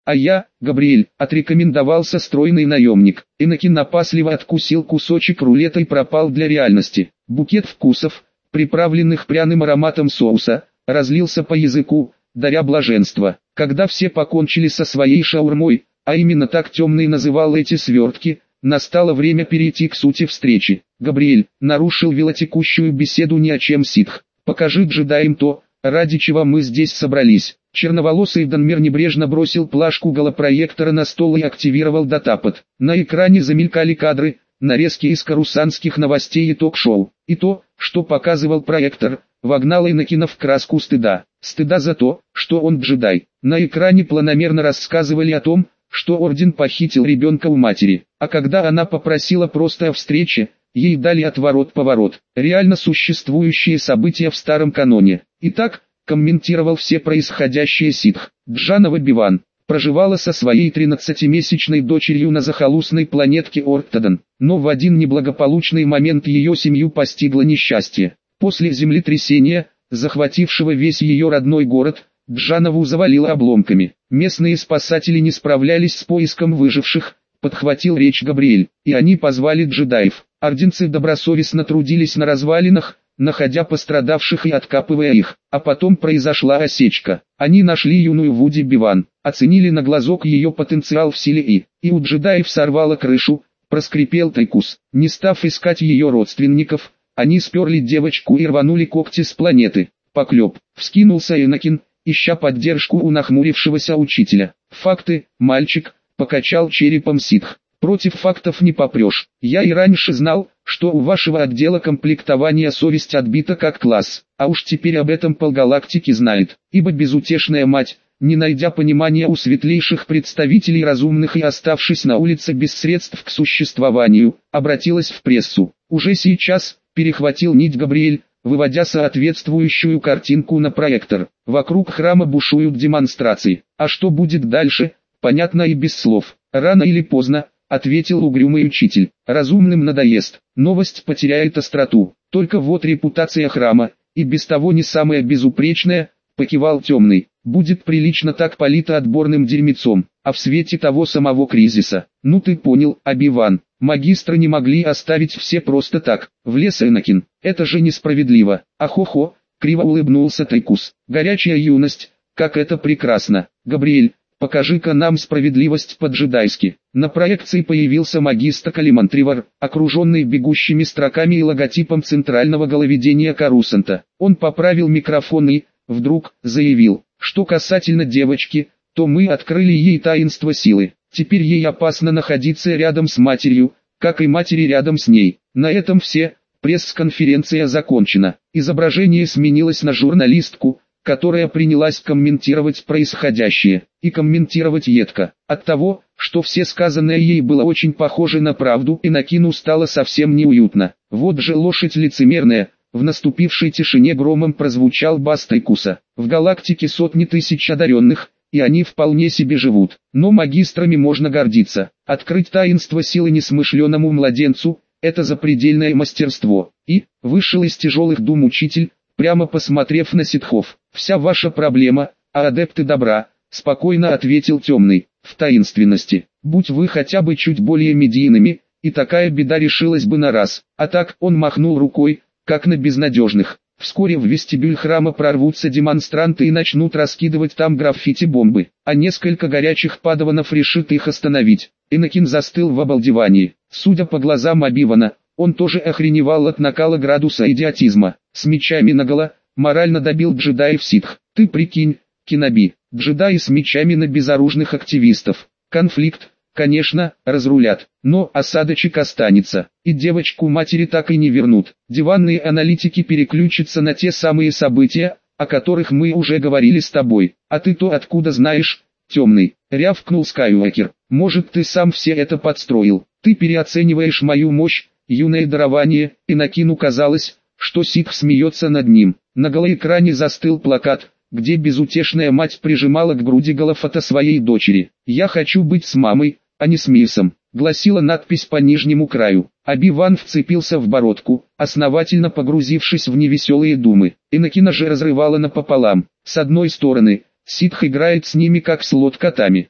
А я, Габриэль, отрекомендовался стройный наемник. Энакин опасливо откусил кусочек рулета и пропал для реальности. Букет вкусов, приправленных пряным ароматом соуса, разлился по языку, даря блаженство. Когда все покончили со своей шаурмой, а именно так Темный называл эти свертки, настало время перейти к сути встречи. Габриэль нарушил велотекущую беседу ни о чем ситх. «Покажи джедаям то, ради чего мы здесь собрались». Черноволосый Данмер небрежно бросил плашку голопроектора на стол и активировал датапад. На экране замелькали кадры, нарезки из карусанских новостей и ток-шоу. И то, что показывал проектор, вогнало Энакина в краску стыда. Стыда за то, что он джедай. На экране планомерно рассказывали о том, что Орден похитил ребенка у матери. А когда она попросила просто о встрече, ей дали отворот-поворот. Реально существующие события в старом каноне. Итак, комментировал все происходящее ситх. Джанова Биван проживала со своей 13-месячной дочерью на захолустной планетке Орктадан, но в один неблагополучный момент ее семью постигло несчастье. После землетрясения, захватившего весь ее родной город, Джанову завалило обломками. Местные спасатели не справлялись с поиском выживших, подхватил речь Габриэль, и они позвали джедаев. Орденцы добросовестно трудились на развалинах, находя пострадавших и откапывая их. А потом произошла осечка. Они нашли юную Вуди Биван, оценили на глазок ее потенциал в силе и у джедаев сорвало крышу, проскрипел Тайкус. Не став искать ее родственников, они сперли девочку и рванули когти с планеты. Поклеп, вскинулся Энакин, ища поддержку у нахмурившегося учителя. Факты, мальчик, покачал черепом ситх. Против фактов не попрешь. Я и раньше знал, что у вашего отдела комплектования совесть отбита как класс, а уж теперь об этом полгалактики знает, ибо безутешная мать, не найдя понимания у светлейших представителей разумных и оставшись на улице без средств к существованию, обратилась в прессу. Уже сейчас, перехватил нить Габриэль, выводя соответствующую картинку на проектор. Вокруг храма бушуют демонстрации. А что будет дальше, понятно и без слов. Рано или поздно, ответил угрюмый учитель. Разумным надоест, новость потеряет остроту. Только вот репутация храма, и без того не самая безупречная, покивал Темный, будет прилично так полита отборным дерьмецом, а в свете того самого кризиса. Ну ты понял, Оби-Ван, магистры не могли оставить все просто так. Влез Энакин, это же несправедливо. Ахо-хо, криво улыбнулся Тайкус. Горячая юность, как это прекрасно. Габриэль, покажи-ка нам справедливость по-джедайски. На проекции появился магистр Калиман-Тривар, окруженный бегущими строками и логотипом центрального головедения Карусанта. Он поправил микрофон и, вдруг, заявил, что касательно девочки, то мы открыли ей таинство силы. Теперь ей опасно находиться рядом с матерью, как и матери рядом с ней. На этом все, пресс-конференция закончена. Изображение сменилось на журналистку, которая принялась комментировать происходящее, и комментировать едко. От того, что все сказанное ей было очень похоже на правду, Энакину стало совсем неуютно. Вот же лошадь лицемерная. В наступившей тишине громом прозвучал бас Тайкуса. В галактике сотни тысяч одаренных, и они вполне себе живут. Но магистрами можно гордиться. Открыть таинство силы несмышленному младенцу – это запредельное мастерство. И, вышел из тяжелых дум учитель, прямо посмотрев на ситхов. «Вся ваша проблема, а адепты добра», – спокойно ответил Темный, – «в таинственности. Будь вы хотя бы чуть более медийными, и такая беда решилась бы на раз. А так», он махнул рукой, как на безнадежных. Вскоре в вестибюль храма прорвутся демонстранты и начнут раскидывать там граффити-бомбы, а несколько горячих падаванов решит их остановить. Энакин застыл в обалдевании. Судя по глазам Оби-Вана, он тоже охреневал от накала градуса идиотизма. С мечами наголо, морально добил джедаев ситх. Ты прикинь, Кеноби, джедаи с мечами на безоружных активистов. Конфликт, конечно, разрулят, но осадочек останется, и девочку матери так и не вернут. Диванные аналитики переключатся на те самые события, о которых мы уже говорили с тобой. А ты-то откуда знаешь, Темный? Рявкнул Скайуокер. Может, ты сам все это подстроил? Ты переоцениваешь мою мощь, юное дарование. Энакину казалось, что ситх смеется над ним. На голоэкране застыл плакат, где безутешная мать прижимала к груди голофото своей дочери. «Я хочу быть с мамой, а не с Мисом», гласила надпись по нижнему краю. Оби-Ван вцепился в бородку, основательно погрузившись в невеселые думы. Энакина же разрывала напополам. С одной стороны, ситх играет с ними как с лот-котами,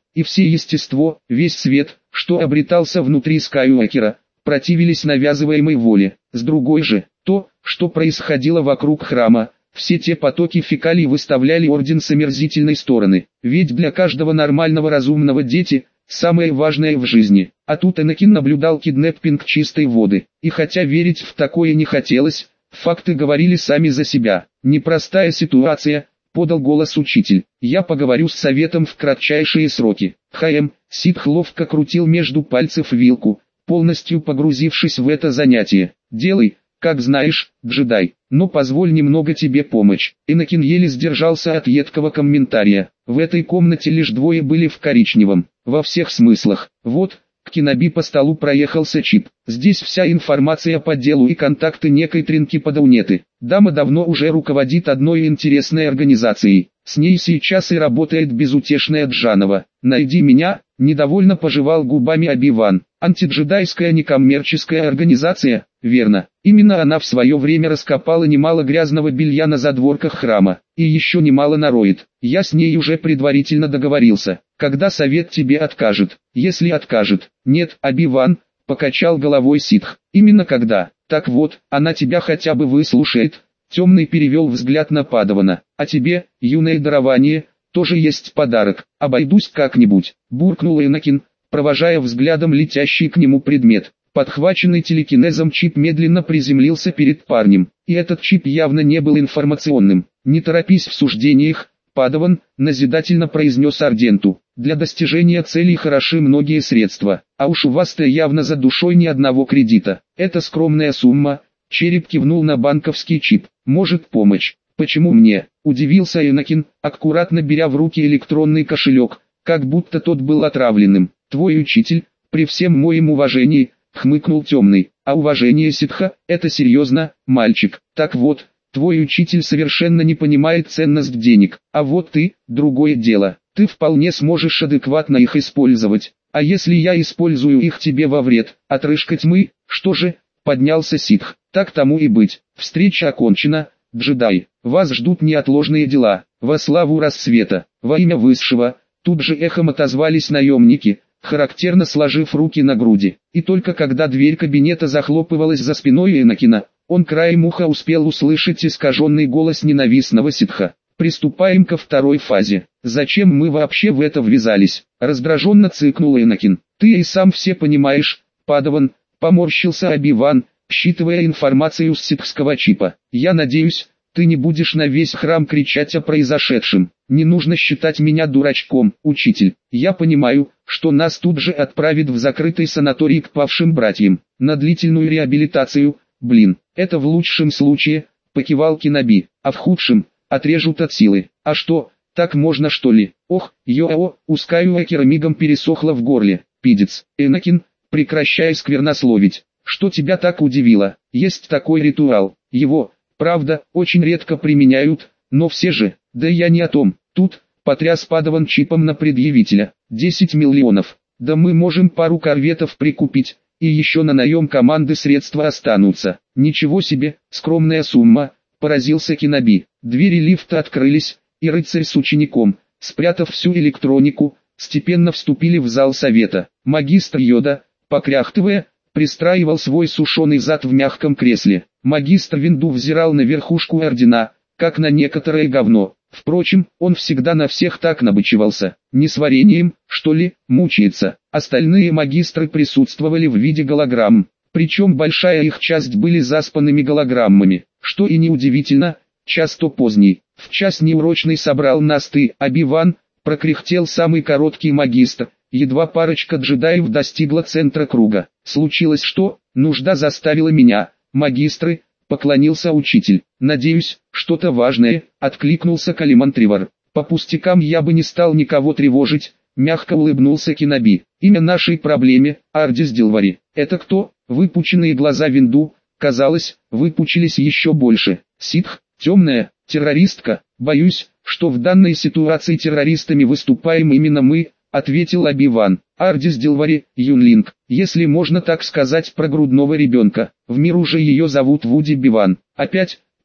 и все естество, весь свет, что обретался внутри Скайуокера, противились навязываемой воле. С другой же, то, что происходило вокруг храма, все те потоки фекалий выставляли Орден с омерзительной стороны. Ведь для каждого нормального разумного дети – самое важное в жизни. А тут Энакин наблюдал киднеппинг чистой воды. И хотя верить в такое не хотелось, факты говорили сами за себя. «Непростая ситуация», — подал голос учитель. «Я поговорю с советом в кратчайшие сроки». Ситх ловко крутил между пальцев вилку, полностью погрузившись в это занятие. «Делай, как знаешь, джедай, но позволь немного тебе помочь». Энакин еле сдержался от едкого комментария. В этой комнате лишь двое были в коричневом, во всех смыслах. Вот, к Киноби по столу проехался чип. Здесь вся информация по делу и контакты некой Тринки Падаунеты. Дама давно уже руководит одной интересной организацией. С ней сейчас и работает безутешная Джанова. «Найди меня», — недовольно пожевал губами Оби-Ван. «Антиджедайская некоммерческая организация?» «Верно. Именно она в свое время раскопала немало грязного белья на задворках храма. И еще немало нароет. Я с ней уже предварительно договорился. Когда совет тебе откажет?» «Если откажет». «Нет, Оби-Ван», — покачал головой Ситх. «Именно когда?» «Так вот, она тебя хотя бы выслушает». Темный перевел взгляд на Падавана. «А тебе, юное дарование, тоже есть подарок. Обойдусь как-нибудь», — буркнул Энакин, провожая взглядом летящий к нему предмет. Подхваченный телекинезом чип медленно приземлился перед парнем. И этот чип явно не был информационным. «Не торопись в суждениях, Падаван», — назидательно произнес Арденту. «Для достижения целей хороши многие средства, а уж у вас-то явно за душой ни одного кредита. Это скромная сумма». Череп кивнул на банковский чип. «Может помочь». «Почему мне?» – удивился Энакин, аккуратно беря в руки электронный кошелек, как будто тот был отравленным. «Твой учитель, при всем моем уважении», – хмыкнул Темный. «А уважение Ситха – это серьезно, мальчик. Так вот, твой учитель совершенно не понимает ценность денег. А вот ты – другое дело. Ты вполне сможешь адекватно их использовать. А если я использую их тебе во вред, отрыжка тьмы, что же?» – поднялся Ситх. «Так тому и быть. Встреча окончена, джедай. Вас ждут неотложные дела. Во славу рассвета, во имя Высшего». Тут же эхом отозвались наемники, характерно сложив руки на груди. И только когда дверь кабинета захлопывалась за спиной Энакина, он краем уха успел услышать искаженный голос ненавистного Ситха. «Приступаем ко второй фазе. Зачем мы вообще в это ввязались?» Раздраженно цыкнул Энакин. «Ты и сам все понимаешь, Падаван», поморщился Оби-Ван, считывая информацию с ситхского чипа. «Я надеюсь, ты не будешь на весь храм кричать о произошедшем. Не нужно считать меня дурачком, учитель. Я понимаю, что нас тут же отправят в закрытый санаторий к павшим братьям, на длительную реабилитацию. Блин, это в лучшем случае», — покивал Киноби, «а в худшем — отрежут от силы. А что, так можно что ли?» «Ох, йо-о», у Скайуокера мигом пересохло в горле. «Пидец, Энакин, прекращай сквернословить. Что тебя так удивило? Есть такой ритуал. Его, правда, очень редко применяют, но все же». «Да я не о том. Тут», — потряс Падаван чипом на предъявителя, 10 миллионов. «Да мы можем пару корветов прикупить, и еще на наем команды средства останутся». «Ничего себе, скромная сумма», — поразился Киноби. Двери лифта открылись, и рыцарь с учеником, спрятав всю электронику, степенно вступили в зал совета. Магистр Йода, покряхтывая, пристраивал свой сушеный зад в мягком кресле. Магистр Винду взирал на верхушку ордена, как на некоторое говно. Впрочем, он всегда на всех так набычивался. Не с вареньем, что ли, мучается. Остальные магистры присутствовали в виде голограмм. Причем большая их часть были заспанными голограммами. Что и неудивительно, час то поздний. В час неурочный собрал нас ты, Оби-Ван, прокряхтел самый короткий магистр. Едва парочка джедаев достигла центра круга. «Случилось что? Нужда заставила меня, магистры», — поклонился учитель. «Надеюсь, что-то важное», — откликнулся Калиман-Тривор. «По пустякам я бы не стал никого тревожить», — мягко улыбнулся Киноби. «Имя нашей проблеме, Ардис Дилвари». «Это кто?» Выпученные глаза Винду, казалось, выпучились еще больше. «Ситх, темная, террористка. Боюсь, что в данной ситуации террористами выступаем именно мы», — ответил Оби-Ван. «Ардис Дилвари, Юнлинг, если можно так сказать про грудного ребенка. В мир уже ее зовут Вуди Биван». «Опять?» —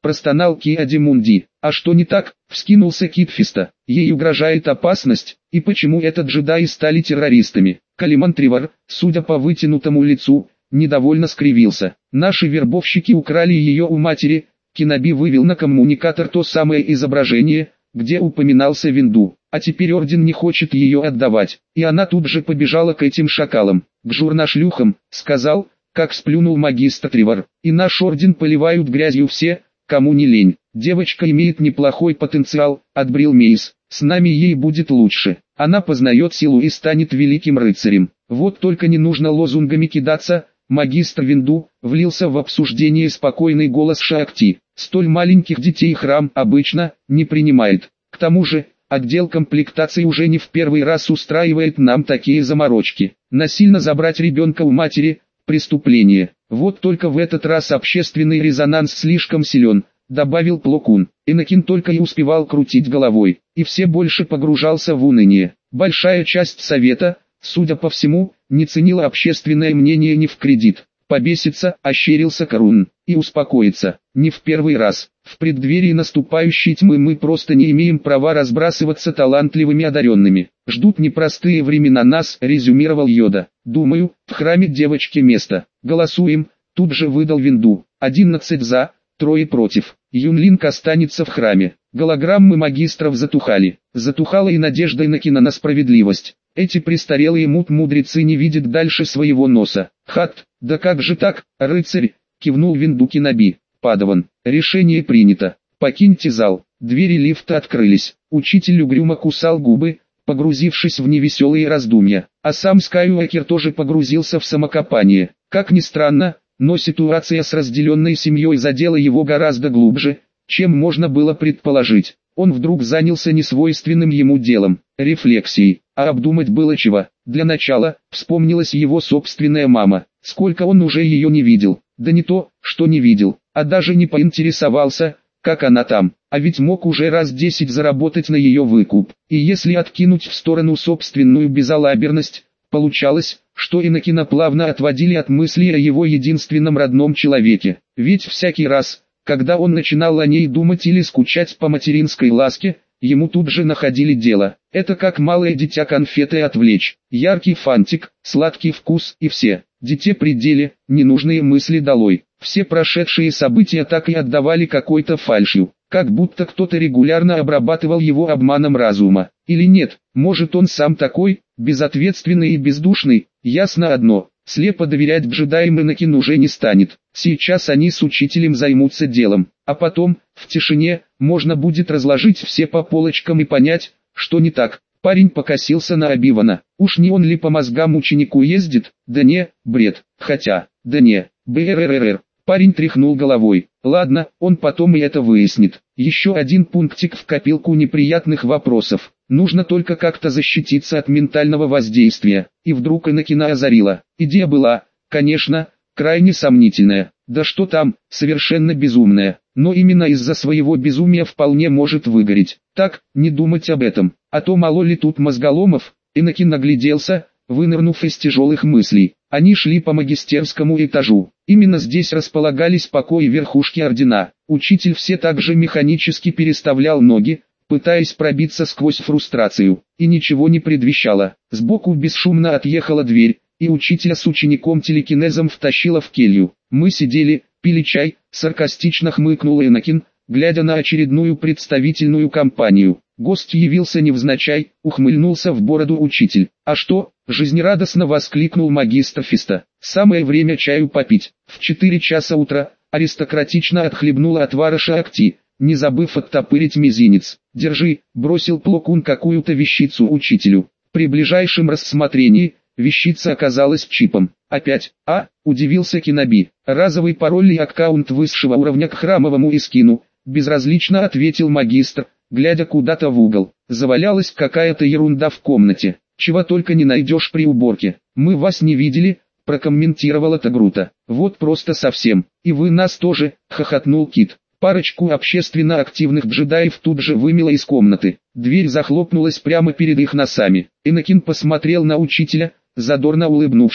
простонал Киадимунди. А что не так? Вскинулся Китфиста. Ей угрожает опасность, и почему это джедаи стали террористами? Калиман Тривар, судя по вытянутому лицу, недовольно скривился. Наши вербовщики украли ее у матери. Кеноби вывел на коммуникатор то самое изображение, где упоминался Винду, а теперь Орден не хочет ее отдавать, и она тут же побежала к этим шакалам, к журнашлюхам, сказал, как сплюнул магистр Тривар, и наш Орден поливают грязью все, кому не лень. Девочка имеет неплохой потенциал, отбрил Мейс, с нами ей будет лучше, она познает силу и станет великим рыцарем, вот только не нужно лозунгами кидаться. Магистр Винду, влился в обсуждение спокойный голос Шаакти. Столь маленьких детей храм обычно не принимает. К тому же, отдел комплектации уже не в первый раз устраивает нам такие заморочки. Насильно забрать ребенка у матери – преступление. Вот только в этот раз общественный резонанс слишком силен, добавил Пло Кун. Энакин только и успевал крутить головой, и все больше погружался в уныние. Большая часть совета, судя по всему, не ценила общественное мнение ни в кредит. Побесится, ощерился Карун, и успокоится. Не в первый раз. В преддверии наступающей тьмы мы просто не имеем права разбрасываться талантливыми одаренными. Ждут непростые времена нас, резюмировал Йода. Думаю, в храме девочке место. Голосуем, тут же выдал Винду. 11 за, 3 против. Юнлинг останется в храме. Голограммы магистров затухали. Затухала и надежда Энакина на справедливость. Эти престарелые мудрецы не видят дальше своего носа. Хат, да как же так, рыцарь, кивнул Винду Кеноби. Падаван, решение принято. Покиньте зал. Двери лифта открылись. Учитель угрюмо кусал губы, погрузившись в невеселые раздумья. А сам Скайуокер тоже погрузился в самокопание. Как ни странно, но ситуация с разделенной семьей задела его гораздо глубже, чем можно было предположить. Он вдруг занялся несвойственным ему делом, рефлексией, а обдумать было чего. Для начала, вспомнилась его собственная мама, сколько он уже ее не видел, да не то, что не видел, а даже не поинтересовался, как она там, а ведь мог уже раз 10 заработать на ее выкуп. И если откинуть в сторону собственную безалаберность, получалось, что Энакина плавно отводили от мысли о его единственном родном человеке, ведь всякий раз, когда он начинал о ней думать или скучать по материнской ласке, ему тут же находили дело. Это как малое дитя конфеты отвлечь. Яркий фантик, сладкий вкус и все. Дите пределе, ненужные мысли долой. Все прошедшие события так и отдавали какой-то фальшью. Как будто кто-то регулярно обрабатывал его обманом разума. Или нет, может он сам такой, безответственный и бездушный. Ясно одно. Слепо доверять джедаям Энакин уже не станет. Сейчас они с учителем займутся делом, а потом, в тишине, можно будет разложить все по полочкам и понять, что не так. Парень покосился на Оби-Вана. Уж не он ли по мозгам ученику ездит? Да не, бред. Хотя, да не, бррррр. Парень тряхнул головой. Ладно, он потом и это выяснит. Еще один пунктик в копилку неприятных вопросов. Нужно только как-то защититься от ментального воздействия. И вдруг Энакина озарила. Идея была, конечно, крайне сомнительная. Да что там, совершенно безумная. Но именно из-за своего безумия вполне может выгореть. Так, не думать об этом. А то мало ли тут мозголомов. Энакин нагляделся, вынырнув из тяжелых мыслей. Они шли по магистерскому этажу. Именно здесь располагались покои верхушки ордена. Учитель все так же механически переставлял ноги, пытаясь пробиться сквозь фрустрацию, и ничего не предвещало. Сбоку бесшумно отъехала дверь, и учителя с учеником-телекинезом втащила в келью. Мы сидели, пили чай, саркастично хмыкнул Энакин, глядя на очередную представительную компанию. Гость явился невзначай, ухмыльнулся в бороду учитель. «А что?» – жизнерадостно воскликнул магистр Фиста. «Самое время чаю попить». В 4 часа утра аристократично отхлебнула отвара Шаакти, не забыв оттопырить мизинец. «Держи», – бросил Пло Кун какую-то вещицу учителю. При ближайшем рассмотрении, вещица оказалась чипом. «Опять, а?» – удивился Кеноби. «Разовый пароль и аккаунт высшего уровня к храмовому Искину», – безразлично ответил магистр, глядя куда-то в угол. Завалялась какая-то ерунда в комнате. Чего только не найдешь при уборке. «Мы вас не видели», – прокомментировала Тагрута. «Вот просто совсем. И вы нас тоже», – хохотнул Кит. Парочку общественно активных джедаев тут же вымело из комнаты. Дверь захлопнулась прямо перед их носами. Энакин посмотрел на учителя, задорно улыбнувшись.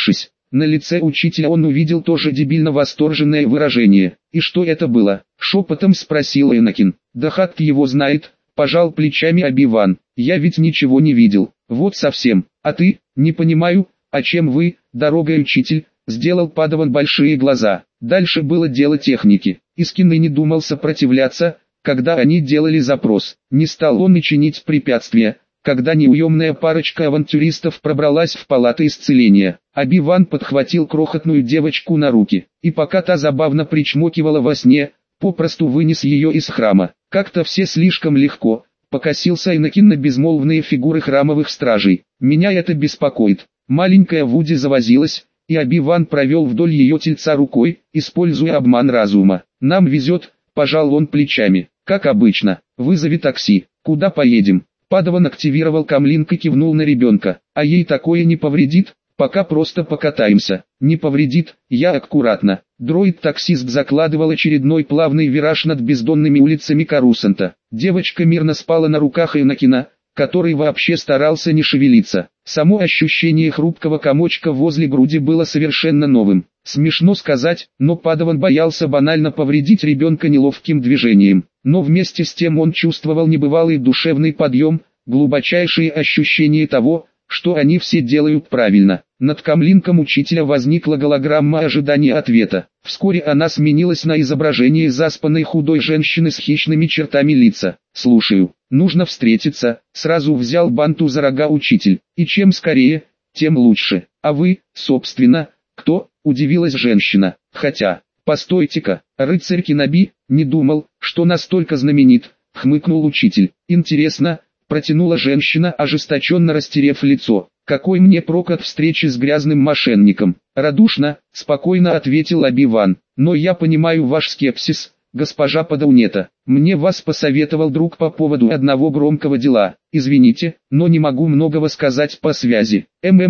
На лице учителя он увидел тоже дебильно восторженное выражение. «И что это было?» — шепотом спросил Энакин. «Да хат его знает», — пожал плечами Оби-Ван. «Я ведь ничего не видел, вот совсем. А ты, не понимаю, о чем вы, дорогой учитель?» — сделал Падаван большие глаза. Дальше было дело техники. Искин и не думал сопротивляться, когда они делали запрос. Не стал он и чинить препятствия, когда неуемная парочка авантюристов пробралась в палаты исцеления. Оби-Ван подхватил крохотную девочку на руки, и пока та забавно причмокивала во сне, попросту вынес ее из храма. Как-то все слишком легко, покосился Энакин на безмолвные фигуры храмовых стражей. «Меня это беспокоит». Маленькая Вуди завозилась, и Оби-Ван провел вдоль ее тельца рукой, используя обман разума. «Нам везет», — пожал он плечами. «Как обычно, вызови такси. Куда поедем?» Падаван активировал камлинг и кивнул на ребенка. «А ей такое не повредит? Пока просто покатаемся». «Не повредит, я аккуратно». Дроид-таксист закладывал очередной плавный вираж над бездонными улицами Карусанта. Девочка мирно спала на руках Энакина, который вообще старался не шевелиться. Само ощущение хрупкого комочка возле груди было совершенно новым. Смешно сказать, но Падаван боялся банально повредить ребенка неловким движением. Но вместе с тем он чувствовал небывалый душевный подъем, глубочайшие ощущения того, что они все делают правильно. Над камлинком учителя возникла голограмма ожидания ответа. Вскоре она сменилась на изображение заспанной худой женщины с хищными чертами лица. «Слушаю, нужно встретиться», — сразу взял банту за рога учитель. «И чем скорее, тем лучше. А вы, собственно, кто?» — удивилась женщина. «Хотя, постойте-ка, рыцарь Киноби, не думал, что настолько знаменит», — хмыкнул учитель. «Интересно», — протянула женщина, ожесточенно растерев лицо. «Какой мне прок от встречи с грязным мошенником?» «Радушно», — спокойно ответил Оби-Ван. «Но я понимаю ваш скепсис, госпожа Падаунета. Мне вас посоветовал друг по поводу одного громкого дела. Извините, но не могу многого сказать по связи».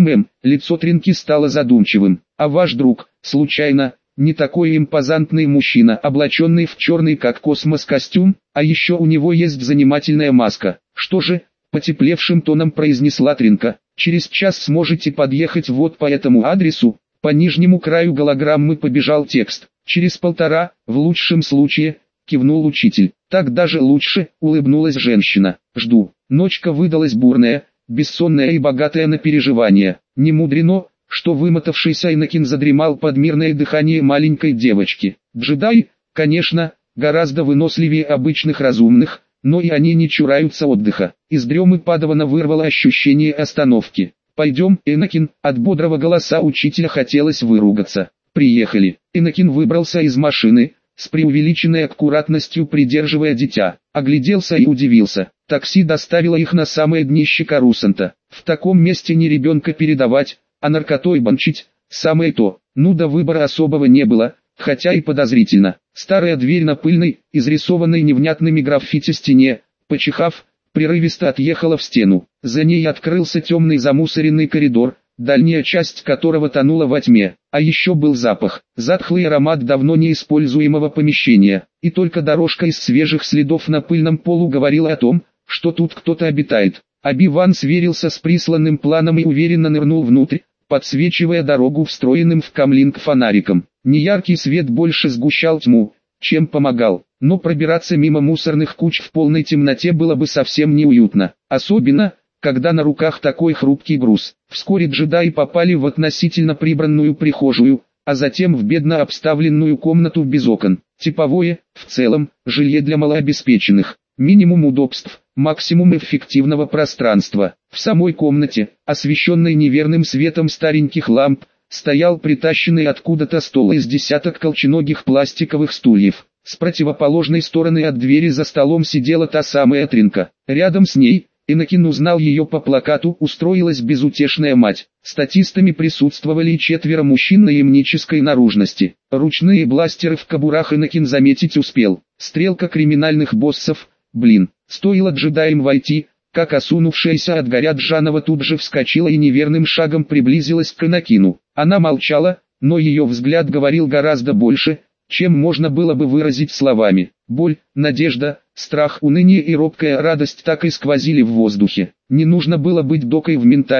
Лицо Тринки стало задумчивым. «А ваш друг, случайно, не такой импозантный мужчина, облаченный в черный как космос костюм, а еще у него есть занимательная маска?» «Что же?» — потеплевшим тоном произнесла Тринка. «Через час сможете подъехать вот по этому адресу». По нижнему краю голограммы побежал текст. «Через 1,5, в лучшем случае», — кивнул учитель. «Так даже лучше», — улыбнулась женщина. «Жду». Ночка выдалась бурная, бессонная и богатая на переживания. Не мудрено, что вымотавшийся Энакин задремал под мирное дыхание маленькой девочки. Джедаи, конечно, гораздо выносливее обычных разумных, но и они не чураются отдыха. Из дремы Падавана вырвало ощущение остановки. «Пойдем, Энакин», от бодрого голоса учителя хотелось выругаться. «Приехали». Энакин выбрался из машины, с преувеличенной аккуратностью придерживая дитя. Огляделся и удивился. Такси доставило их на самое днище Карусанта. В таком месте не ребенка передавать, а наркотой банчить, самое то. Ну да выбора особого не было, хотя и подозрительно. Старая дверь на пыльной, изрисованной невнятными граффити стене, почихав, прерывисто отъехала в стену. За ней открылся темный замусоренный коридор, дальняя часть которого тонула во тьме. А еще был запах, затхлый аромат давно неиспользуемого помещения. И только дорожка из свежих следов на пыльном полу говорила о том, что тут кто-то обитает. Оби-Ван сверился с присланным планом и уверенно нырнул внутрь, подсвечивая дорогу встроенным в камлинг фонариком. Неяркий свет больше сгущал тьму, чем помогал, но пробираться мимо мусорных куч в полной темноте было бы совсем неуютно, особенно, когда на руках такой хрупкий груз. Вскоре джедаи попали в относительно прибранную прихожую, а затем в бедно обставленную комнату без окон. Типовое, в целом, жилье для малообеспеченных. Минимум удобств, максимум эффективного пространства. В самой комнате, освещенной неверным светом стареньких ламп, стоял притащенный откуда-то стол из десяток колченогих пластиковых стульев. С противоположной стороны от двери за столом сидела та самая Тринка. Рядом с ней, Энакин узнал ее по плакату, устроилась безутешная мать. Статистами присутствовали 4 мужчин наемнической наружности. Ручные бластеры в кобурах Энакин заметить успел. Стрелка криминальных боссов, блин, стоило джедаям войти, как осунувшаяся от горя Джанова тут же вскочила и неверным шагом приблизилась к Энакину. Она молчала, но ее взгляд говорил гораздо больше, чем можно было бы выразить словами. Боль, надежда, страх, уныние и робкая радость так и сквозили в воздухе. Не нужно было быть докой в ментале,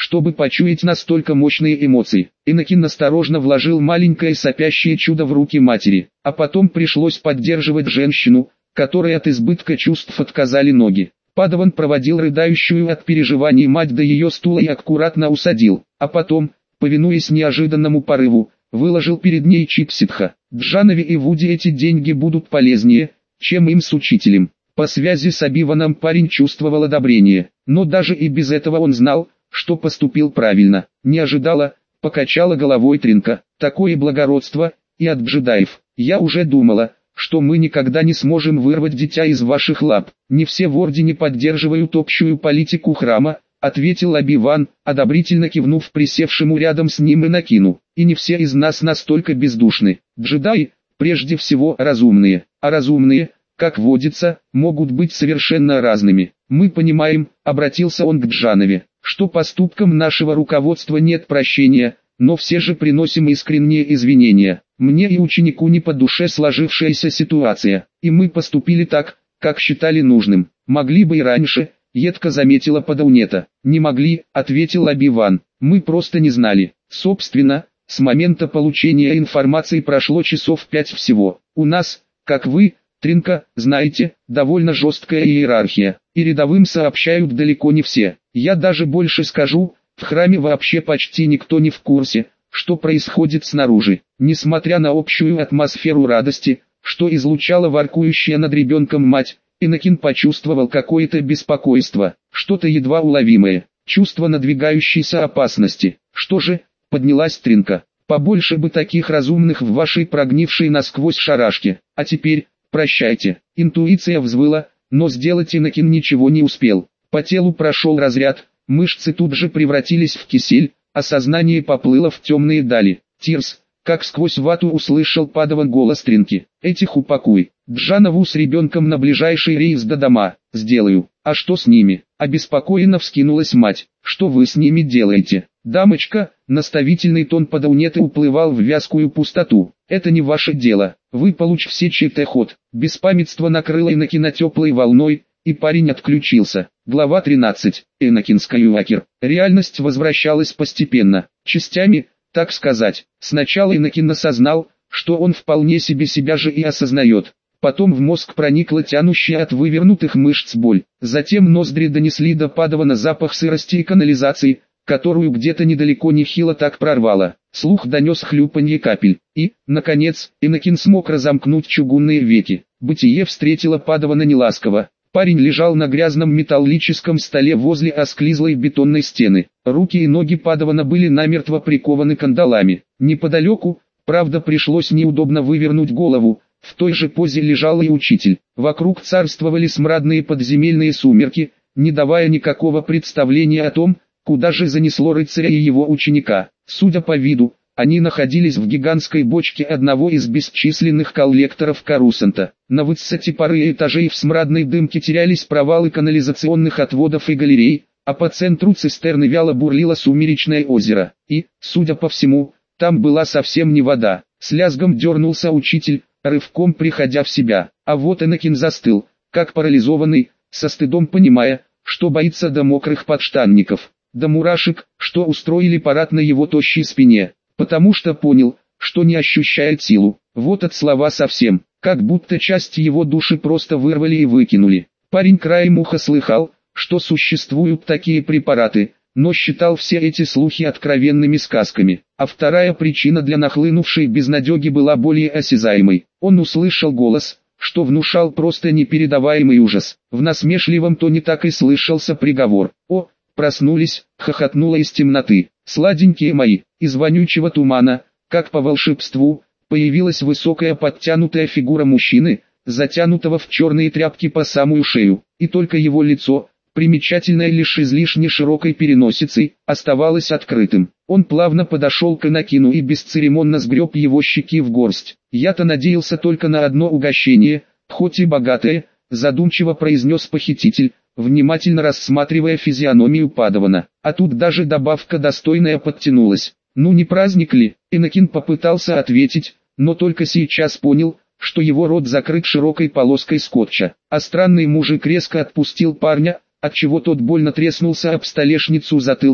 чтобы почуять настолько мощные эмоции. Иннокен осторожно вложил маленькое сопящее чудо в руки матери, а потом пришлось поддерживать женщину, которой от избытка чувств отказали ноги. Падаван проводил рыдающую от переживаний мать до ее стула и аккуратно усадил, а потом, повинуясь неожиданному порыву, выложил перед ней чипситха. Джанове и Вуди эти деньги будут полезнее, чем им с учителем. По связи с Обиваном парень чувствовал одобрение, но даже и без этого он знал, что поступил правильно. Не ожидала, покачала головой Тринка. Такое благородство, и от джедаев. Я уже думала, что мы никогда не сможем вырвать дитя из ваших лап. Не все в Ордене поддерживают общую политику храма, ответил Оби-Ван, одобрительно кивнув присевшему рядом с ним Энакину. И не все из нас настолько бездушны. Джедаи, прежде всего, разумные, а разумные, как водится, могут быть совершенно разными. Мы понимаем, обратился он к Джанове, что поступкам нашего руководства нет прощения, но все же приносим искренние извинения. Мне и ученику не по душе сложившаяся ситуация, и мы поступили так, как считали нужным. Могли бы и раньше, едко заметила Падаунета. Не могли, ответил Оби-Ван, мы просто не знали. Собственно, с момента получения информации прошло часов 5 всего. У нас, как вы, Тринка, знаете, довольно жесткая иерархия, и рядовым сообщают далеко не все. Я даже больше скажу, в храме вообще почти никто не в курсе, что происходит снаружи. Несмотря на общую атмосферу радости, что излучала воркующая над ребенком мать, Иннокен почувствовал какое-то беспокойство, что-то едва уловимое, чувство надвигающейся опасности. Что же, поднялась Тринка, побольше бы таких разумных в вашей прогнившей насквозь шарашке. А теперь, прощайте. Интуиция взвыла, но сделать Иннокен ничего не успел. По телу прошел разряд, мышцы тут же превратились в кисель, а сознание поплыло в темные дали. Тирс, как сквозь вату услышал Падаван голос Тринки. Этих упакуй. Джанову с ребенком на ближайший рейс до дома. Сделаю. А что с ними? Обеспокоенно вскинулась мать. Что вы с ними делаете? Дамочка, наставительный тон Падаунеты уплывал в вязкую пустоту. Это не ваше дело. Вы получ все чей-то ход. Беспамятство накрыло Иннокена теплой волной, и парень отключился. Глава 13. Энакин Скайуокер. Реальность возвращалась постепенно, частями, так сказать. Сначала Энакин осознал, что он вполне себе себя же и осознает. Потом в мозг проникла тянущая от вывернутых мышц боль. Затем ноздри донесли до Падавана запах сырости и канализации, которую где-то недалеко нехило так прорвало. Слух донес хлюпанье капель. И, наконец, Энакин смог разомкнуть чугунные веки. Бытие встретило Падавана неласково. Парень лежал на грязном металлическом столе возле осклизлой бетонной стены. Руки и ноги Падавана были намертво прикованы кандалами. Неподалеку, правда, пришлось неудобно вывернуть голову. В той же позе лежал и учитель. Вокруг царствовали смрадные подземельные сумерки, не давая никакого представления о том, куда же занесло рыцаря и его ученика. Судя по виду, они находились в гигантской бочке одного из бесчисленных коллекторов Карусанта. На высоте пары этажей в смрадной дымке терялись провалы канализационных отводов и галерей, а по центру цистерны вяло бурлило сумеречное озеро. И, судя по всему, там была совсем не вода. С лязгом дернулся учитель, рывком приходя в себя. А вот Энакин застыл, как парализованный, со стыдом понимая, что боится до мокрых подштанников, до мурашек, что устроили парад на его тощей спине, потому что понял, что не ощущает силу. Вот от слова совсем, как будто часть его души просто вырвали и выкинули. Парень краем уха слыхал, что существуют такие препараты, но считал все эти слухи откровенными сказками. А вторая причина для нахлынувшей безнадеги была более осязаемой. Он услышал голос, что внушал просто непередаваемый ужас. В насмешливом тоне так и слышался приговор. «О, проснулись!» — хохотнула из темноты. «Сладенькие мои!» Из вонючего тумана, как по волшебству, появилась высокая подтянутая фигура мужчины, затянутого в черные тряпки по самую шею, и только его лицо, примечательное лишь излишне широкой переносицей, оставалось открытым. Он плавно подошел к Энакину и бесцеремонно сгреб его щеки в горсть. «Я-то надеялся только на одно угощение, хоть и богатое», задумчиво произнес похититель, внимательно рассматривая физиономию Падавана. А тут даже добавка достойная подтянулась. «Ну не праздник ли?» Энакин попытался ответить, но только сейчас понял, что его рот закрыт широкой полоской скотча. А странный мужик резко отпустил парня, отчего тот больно треснулся об столешницу затылком,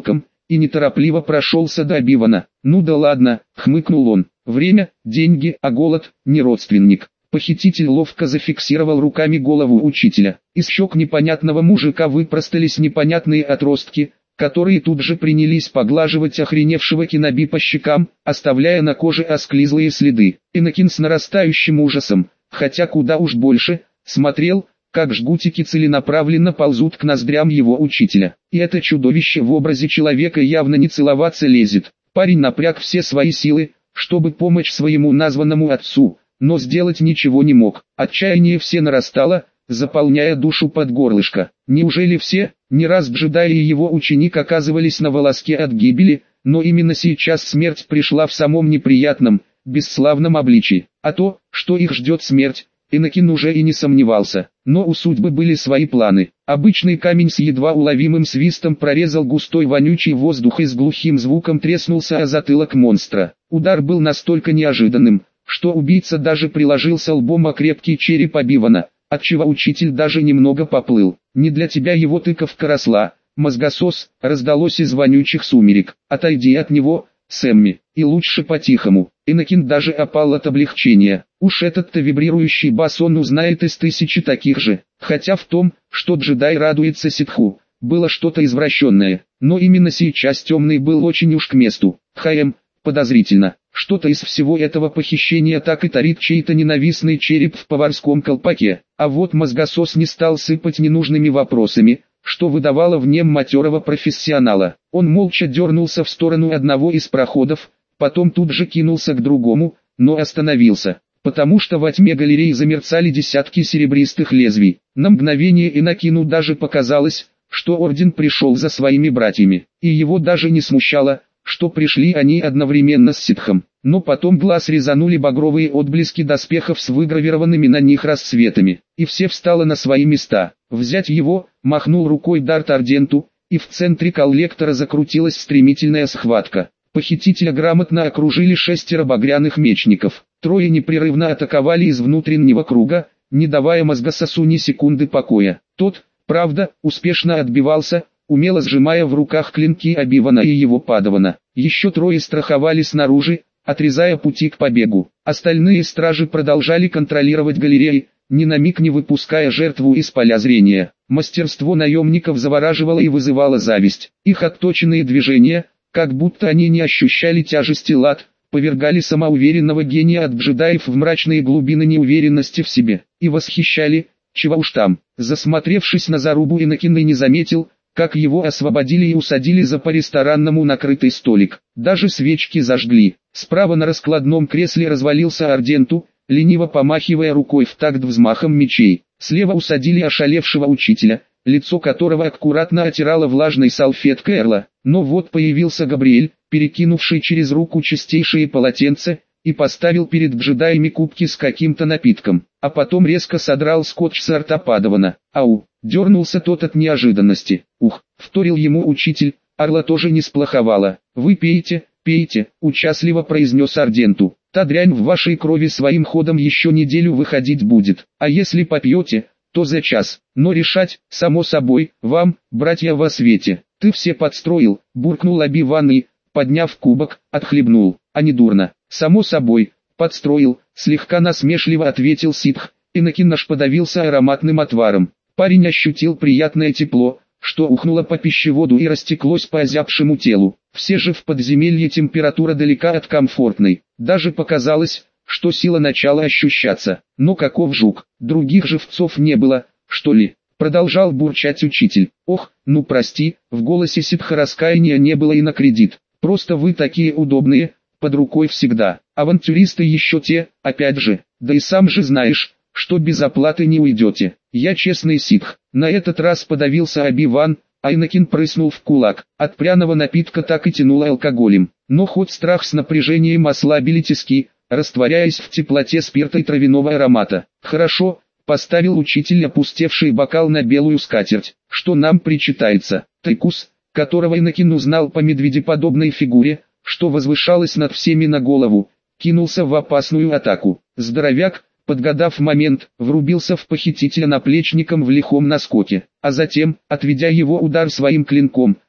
и неторопливо прошелся до Абивана. «Ну да ладно», — хмыкнул он, — «время, деньги, а голод — не родственник». Похититель ловко зафиксировал руками голову учителя. Из щек непонятного мужика выпростались непонятные отростки, которые тут же принялись поглаживать охреневшего Киноби по щекам, оставляя на коже осклизлые следы. Иннокин с нарастающим ужасом, хотя куда уж больше, смотрел, как жгутики целенаправленно ползут к ноздрям его учителя. И это чудовище в образе человека явно не целоваться лезет. Парень напряг все свои силы, чтобы помочь своему названному отцу, но сделать ничего не мог. Отчаяние все нарастало, заполняя душу под горлышко. Неужели все, не раз джедай и его ученик оказывались на волоске от гибели, но именно сейчас смерть пришла в самом неприятном, бесславном обличии. А то, что их ждет смерть, Иннокин уже и не сомневался. Но у судьбы были свои планы. Обычный камень с едва уловимым свистом прорезал густой вонючий воздух и с глухим звуком треснулся о затылок монстра. Удар был настолько неожиданным, что убийца даже приложился лбом о крепкий череп Абивана, отчего учитель даже немного поплыл. «Не для тебя его тыковка росла, мозгосос», раздалось из вонючих сумерек. «Отойди от него, Сэмми, и лучше по-тихому». Иннокин даже опал от облегчения. Уж этот-то вибрирующий бас он узнает из тысячи таких же. Хотя в том, что джедай радуется ситху, было что-то извращенное. Но именно сейчас темный был очень уж к месту. Подозрительно. Что-то из всего этого похищения так и тарит чей-то ненавистный череп в поварском колпаке. А вот мозгосос не стал сыпать ненужными вопросами, что выдавало в нем матерого профессионала. Он молча дернулся в сторону одного из проходов, потом тут же кинулся к другому, но остановился, потому что во тьме галереи замерцали десятки серебристых лезвий. На мгновение Иннокину даже показалось, что орден пришел за своими братьями, и его даже не смущало, что пришли они одновременно с ситхом. Но потом глаз резанули багровые отблески доспехов с выгравированными на них расцветами, и все встало на свои места. «Взять его», махнул рукой Дарт Арденту, и в центре коллектора закрутилась стремительная схватка. Похитителя грамотно окружили 6 багряных мечников. 3 непрерывно атаковали из внутреннего круга, не давая мозгососу ни секунды покоя. Тот, правда, успешно отбивался, умело сжимая в руках клинки Абивана и его падавана. Еще 3 страховали снаружи, отрезая пути к побегу. Остальные стражи продолжали контролировать галереи, ни на миг не выпуская жертву из поля зрения. Мастерство наемников завораживало и вызывало зависть. Их отточенные движения, как будто они не ощущали тяжести лад, повергали самоуверенного гения от джедаев в мрачные глубины неуверенности в себе. И восхищали, чего уж там. Засмотревшись на зарубу, Иннокин и не заметил, как его освободили и усадили за по-ресторанному накрытый столик. Даже свечки зажгли. Справа на раскладном кресле развалился Арденту, лениво помахивая рукой в такт взмахом мечей. Слева усадили ошалевшего учителя, лицо которого аккуратно отирала влажной салфеткой Эрла. Но вот появился Габриэль, перекинувший через руку чистейшие полотенца, и поставил перед джедаями кубки с каким-то напитком, а потом резко содрал скотч с рта Падавана. «Ау!» — дернулся тот от неожиданности. «Ух!» — вторил ему учитель, Арла тоже не сплоховала. «Вы пейте, пейте!» — участливо произнес Арденту. «Та дрянь в вашей крови своим ходом еще неделю выходить будет, а если попьете, то за час. Но решать, само собой, вам, братья во свете». «Ты все подстроил», — буркнул Оби-Ван и, подняв кубок, отхлебнул. «А не дурно». «Само собой, подстроил», — слегка насмешливо ответил ситх. Иннокин аж подавился ароматным отваром. Парень ощутил приятное тепло, что ухнуло по пищеводу и растеклось по озябшему телу. Все же в подземелье температура далека от комфортной. Даже показалось, что сила начала ощущаться. Но каков жук, других живцов не было, что ли? Продолжал бурчать учитель. «Ох, ну прости», в голосе ситха раскаяния не было и на кредит. «Просто вы такие удобные, под рукой всегда. Авантюристы еще те, опять же, да и сам же знаешь, что без оплаты не уйдете. Я честный ситх». На этот раз подавился Оби-Ван, а Иннокин прыснул в кулак. От пряного напитка так и тянуло алкоголем. Но хоть страх с напряжением ослабили тиски, растворяясь в теплоте спирта и травяного аромата. «Хорошо», — поставил учитель опустевший бокал на белую скатерть. «Что нам причитается?» Тайкус, которого Иннокин узнал по медведеподобной фигуре, что возвышалось над всеми на голову, кинулся в опасную атаку. Здоровяк, подгадав момент, врубился в похитителя наплечником в лихом наскоке, а затем, отведя его удар своим клинком,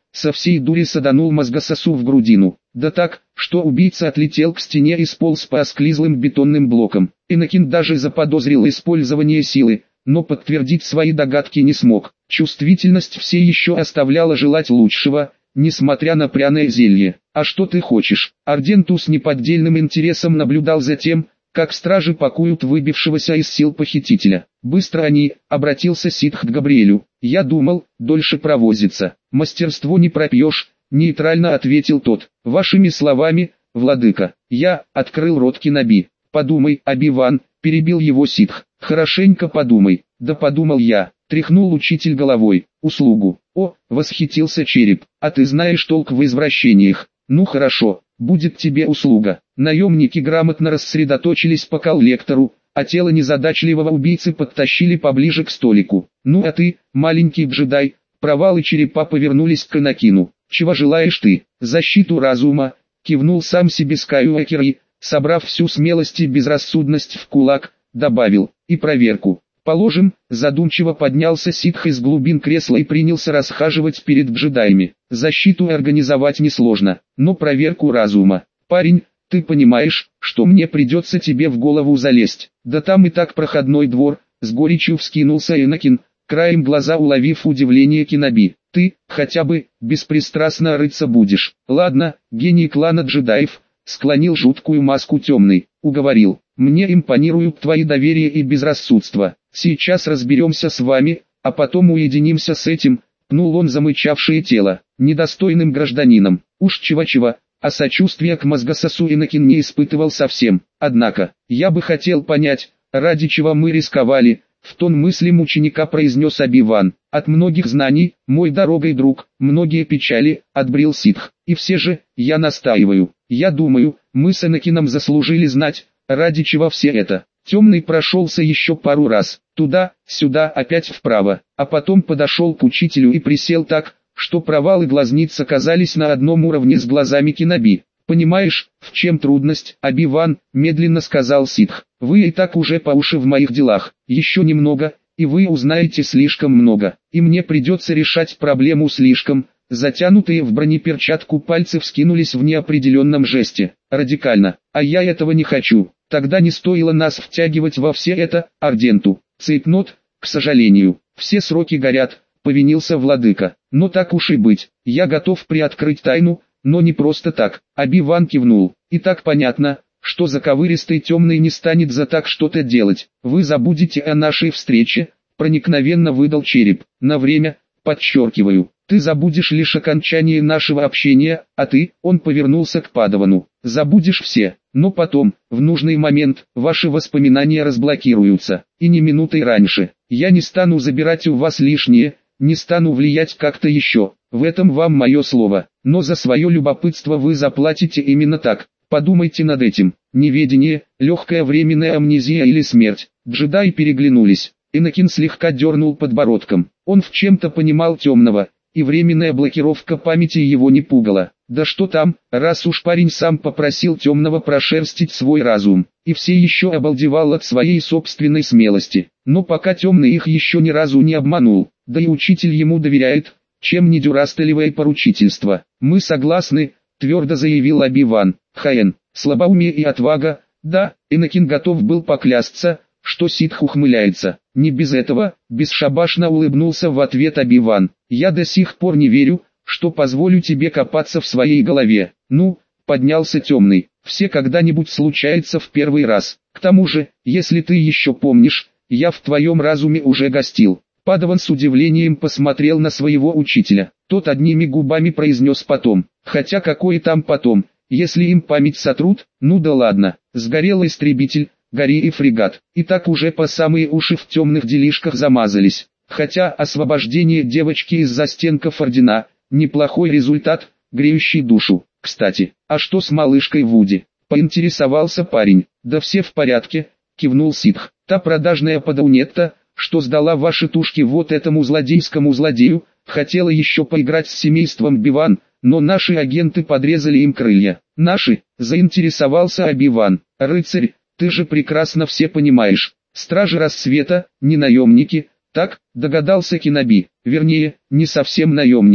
со всей дури саданул мозгососу в грудину. Да так, что убийца отлетел к стене и сполз по осклизлым бетонным блокам. Энакин даже заподозрил использование силы, но подтвердить свои догадки не смог. Чувствительность все еще оставляла желать лучшего, несмотря на пряное зелье. «А что ты хочешь?» Арденту с неподдельным интересом наблюдал за тем, как стражи пакуют выбившегося из сил похитителя. «Быстро они», — обратился ситх к Габриэлю. «Я думал, дольше провозится». «Мастерство не пропьешь», — нейтрально ответил тот. «Вашими словами, владыка». Я открыл рот Киноби. «Подумай, Оби-Ван», — перебил его ситх. «Хорошенько подумай». «Да подумал я», — тряхнул учитель головой. «Услугу». «О», — восхитился череп, — «а ты знаешь толк в извращениях». «Ну хорошо, будет тебе услуга». Наемники грамотно рассредоточились по коллектору, а тело незадачливого убийцы подтащили поближе к столику. «Ну а ты, маленький джедай», провалы черепа повернулись к Энакину. «Чего желаешь ты?» «Защиту разума», кивнул сам себе Скайуокер и, собрав всю смелость и безрассудность в кулак, добавил: «И проверку». «Положим», задумчиво поднялся ситх из глубин кресла и принялся расхаживать перед джедаями. «Защиту организовать несложно, но проверку разума. Парень, ты понимаешь, что мне придется тебе в голову залезть? Да там и так проходной двор», с горечью вскинулся Энакин, краем глаза уловив удивление Киноби. «Ты, хотя бы, беспристрастно рыться будешь». «Ладно, гений клана джедаев», склонил жуткую маску темный, уговорил. «Мне импонируют твои доверие и безрассудство. Сейчас разберемся с вами, а потом уединимся с этим», пнул он замычавшее тело, «недостойным гражданином». Уж чего-чего, а сочувствия к мозгососу Энакин не испытывал совсем. «Однако, я бы хотел понять, ради чего мы рисковали», в тон мыслям ученика произнес Оби-Ван. «От многих знаний, мой дорогой друг, многие печали», отбрил ситх. «И все же, я настаиваю. Я думаю, мы с Энакином заслужили знать, ради чего все это». Темный прошелся еще пару раз, туда, сюда, опять вправо, а потом подошел к учителю и присел так, что провалы глазниц оказались на одном уровне с глазами Киноби. «Понимаешь, в чем трудность, Оби-Ван?» медленно сказал ситх. «Вы и так уже по уши в моих делах. Еще немного, и вы узнаете слишком много. И мне придется решать проблему слишком». Затянутые в бронеперчатку пальцы вскинулись в неопределенном жесте. «Радикально. А я этого не хочу. Тогда не стоило нас втягивать во все это, Арденту». «Цейтнот, к сожалению, все сроки горят», повинился владыка. «Но так уж и быть. Я готов приоткрыть тайну, но не просто так». Оби-Ван кивнул. «И так понятно, что заковыристый темный не станет за так что-то делать. Вы забудете о нашей встрече», проникновенно выдал череп. «На время, подчеркиваю. Ты забудешь лишь окончание нашего общения, а ты», он повернулся к Падавану, «забудешь все, но потом, в нужный момент, ваши воспоминания разблокируются, и не минутой раньше. Я не стану забирать у вас лишнее, не стану влиять как-то еще, в этом вам мое слово, но за свое любопытство вы заплатите именно так. Подумайте над этим. Неведение, легкая временная амнезия или смерть». Джедаи переглянулись. Энакин слегка дернул подбородком. Он в чем-то понимал темного, и временная блокировка памяти его не пугала. Да что там, раз уж парень сам попросил темного прошерстить свой разум, и все еще обалдевал от своей собственной смелости. Но пока темный их еще ни разу не обманул, да и учитель ему доверяет, чем не дюрастелевое поручительство. «Мы согласны», твердо заявил Оби-Ван. «Хаен, слабоумие и отвага». Да, Энакин готов был поклясться, что ситх ухмыляется. «Не без этого», бесшабашно улыбнулся в ответ Оби-Ван. «Я до сих пор не верю, что позволю тебе копаться в своей голове». «Ну», поднялся темный, «все когда-нибудь случается в первый раз. К тому же, если ты еще помнишь, я в твоем разуме уже гостил». Падаван с удивлением посмотрел на своего учителя. Тот одними губами произнес потом. Хотя какой там потом, если им память сотрут? Ну да ладно, сгорел истребитель, гори и фрегат. И так уже по самые уши в темных делишках замазались. Хотя освобождение девочки из застенков ордена, неплохой результат, греющий душу. Кстати, а что с малышкой Вуди? Поинтересовался парень. «Да все в порядке», кивнул ситх. «Та продажная подаунетта, что сдала ваши тушки вот этому злодейскому злодею, хотела еще поиграть с семейством Биван, но наши агенты подрезали им крылья». «Наши?» – заинтересовался Оби-Ван. «Рыцарь, ты же прекрасно все понимаешь. Стражи Рассвета, не наемники, так?» – догадался Киноби. «Вернее, не совсем наемники.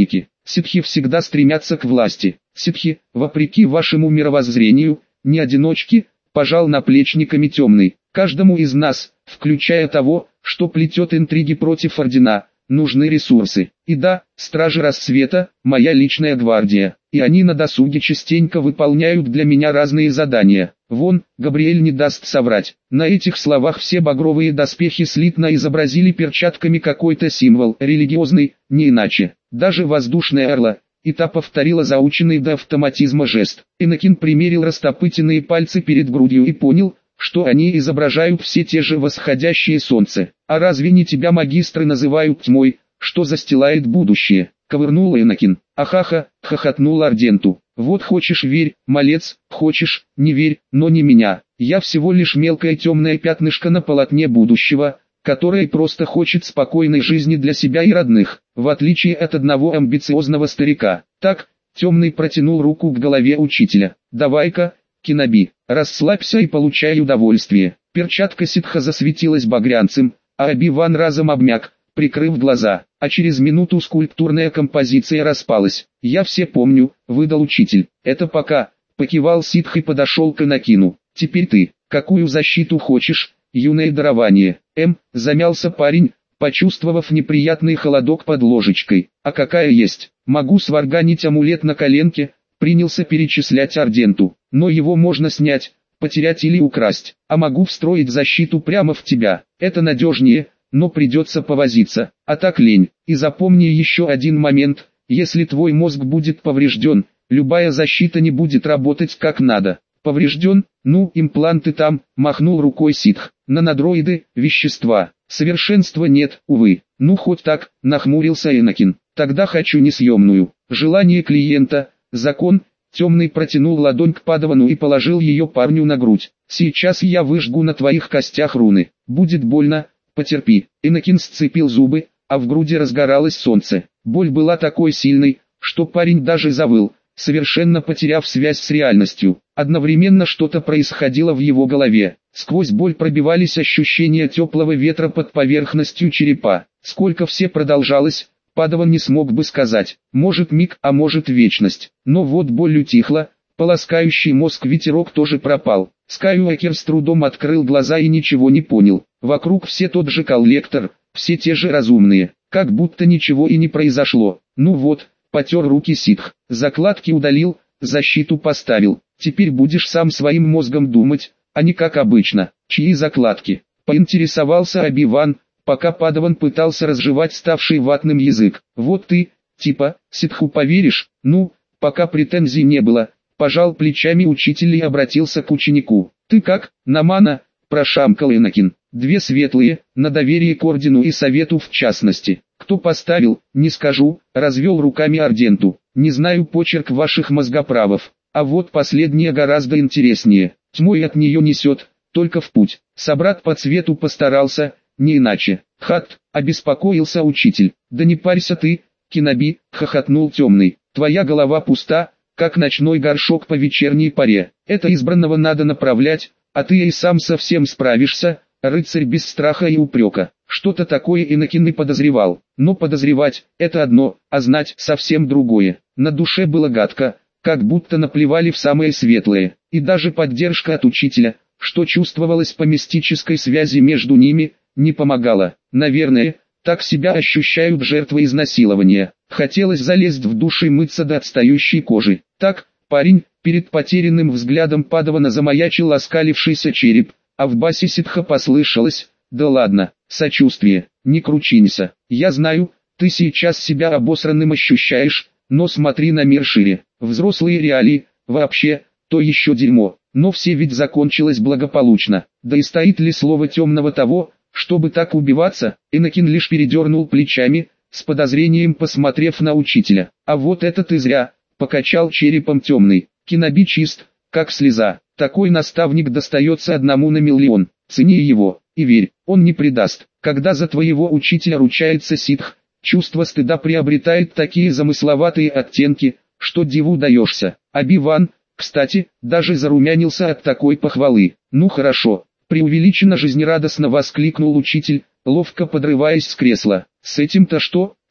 Ситхи всегда стремятся к власти. Ситхи, вопреки вашему мировоззрению, не одиночки, пожал наплечниками Темный. Каждому из нас, включая того, что плетет интриги против ордена, нужны ресурсы. И да, стражи рассвета, моя личная гвардия, и они на досуге частенько выполняют для меня разные задания. Вон, Габриэль не даст соврать. На этих словах все багровые доспехи слитно изобразили перчатками какой-то символ, религиозный, не иначе. Даже воздушная орла, и та повторила заученный до автоматизма жест. Энакин примерил растопыренные пальцы перед грудью и понял, что они изображают все те же восходящие солнце. А разве не тебя магистры называют тьмой, что застилает будущее? Ковырнул Энакин. Ахаха, хохотнул Арденту. Вот хочешь верь, малец, хочешь, не верь, но не меня. Я всего лишь мелкое темное пятнышко на полотне будущего, которое просто хочет спокойной жизни для себя и родных, в отличие от одного амбициозного старика. Так, Темный протянул руку к голове учителя. Давай-ка, Киноби, расслабься и получай удовольствие. Перчатка ситха засветилась багрянцем, а Оби-Ван разом обмяк, прикрыв глаза, а через минуту скульптурная композиция распалась. «Я все помню», — выдал учитель. «Это пока», — покивал ситх и подошел к Энакину. «Теперь ты, какую защиту хочешь, юное дарование?» Замялся парень, почувствовав неприятный холодок под ложечкой. «А какая есть? Могу сварганить амулет на коленке», — принялся перечислять Арденту. «Но его можно снять, потерять или украсть. А могу встроить защиту прямо в тебя. Это надежнее, но придется повозиться. А так лень. И запомни еще один момент. Если твой мозг будет поврежден, любая защита не будет работать как надо». «Поврежден? Ну, импланты там», — махнул рукой ситх. «Нанодроиды, вещества. Совершенства нет, увы». «Ну хоть так», — нахмурился Энакин. «Тогда хочу несъемную. Желание клиента, закон». Темный протянул ладонь к Падавану и положил ее парню на грудь. «Сейчас я выжгу на твоих костях руны. Будет больно, потерпи». Энакин сцепил зубы, а в груди разгоралось солнце. Боль была такой сильной, что парень даже завыл, совершенно потеряв связь с реальностью. Одновременно что-то происходило в его голове. Сквозь боль пробивались ощущения теплого ветра под поверхностью черепа. Сколько все продолжалось, Падаван не смог бы сказать. Может миг, а может вечность. Но вот боль утихла, полоскающий мозг ветерок тоже пропал. Скайуокер с трудом открыл глаза и ничего не понял. Вокруг все тот же коллектор, все те же разумные. Как будто ничего и не произошло. Ну вот, потер руки ситх. Закладки удалил, защиту поставил. Теперь будешь сам своим мозгом думать, а не как обычно. Чьи закладки? Поинтересовался Оби-Ван, пока Падаван пытался разжевать ставший ватным язык. Вот ты, типа, ситху поверишь? Ну, пока претензий не было, пожал плечами учитель и обратился к ученику. Ты как, Намана? Прошамкал Энакин. Две светлые, на доверие к ордену и совету в частности. Кто поставил, не скажу, развел руками Арденту. Не знаю почерк ваших мозгоправов. А вот последнее гораздо интереснее. Тьмой от нее несет, только в путь. Собрат по цвету постарался, не иначе. Хат, обеспокоился учитель. Да не парься ты, Киноби, хохотнул Темный. Твоя голова пуста, как ночной горшок по вечерней паре. Это избранного надо направлять, а ты и сам совсем справишься, рыцарь без страха и упрека. Что-то такое Энакин и подозревал. Но подозревать – это одно, а знать – совсем другое. На душе было гадко, как будто наплевали в самое светлое. И даже поддержка от учителя, что чувствовалось по мистической связи между ними, не помогала. Наверное, так себя ощущают жертвы изнасилования. Хотелось залезть в душ и мыться до отстающей кожи. Так, парень, перед потерянным взглядом Падавана замаячил оскалившийся череп, а в басе ситха послышалось: «Да ладно, сочувствие, не кручинься. Я знаю, ты сейчас себя обосранным ощущаешь, но смотри на мир шире. Взрослые реалии, вообще, то еще дерьмо. Но все ведь закончилось благополучно. Да и стоит ли слово Темного того, чтобы так убиваться?» Энакин лишь передернул плечами, с подозрением посмотрев на учителя. «А вот это ты зря», — покачал черепом Темный. «Киноби чист, как слеза. Такой наставник достается одному на миллион. Цени его, и верь, он не предаст». Когда за твоего учителя ручается ситх, чувство стыда приобретает такие замысловатые оттенки, что диву даешься. Оби-Ван, кстати, даже зарумянился от такой похвалы. «Ну хорошо», — преувеличенно жизнерадостно воскликнул учитель, ловко подрываясь с кресла. «С этим-то что?» —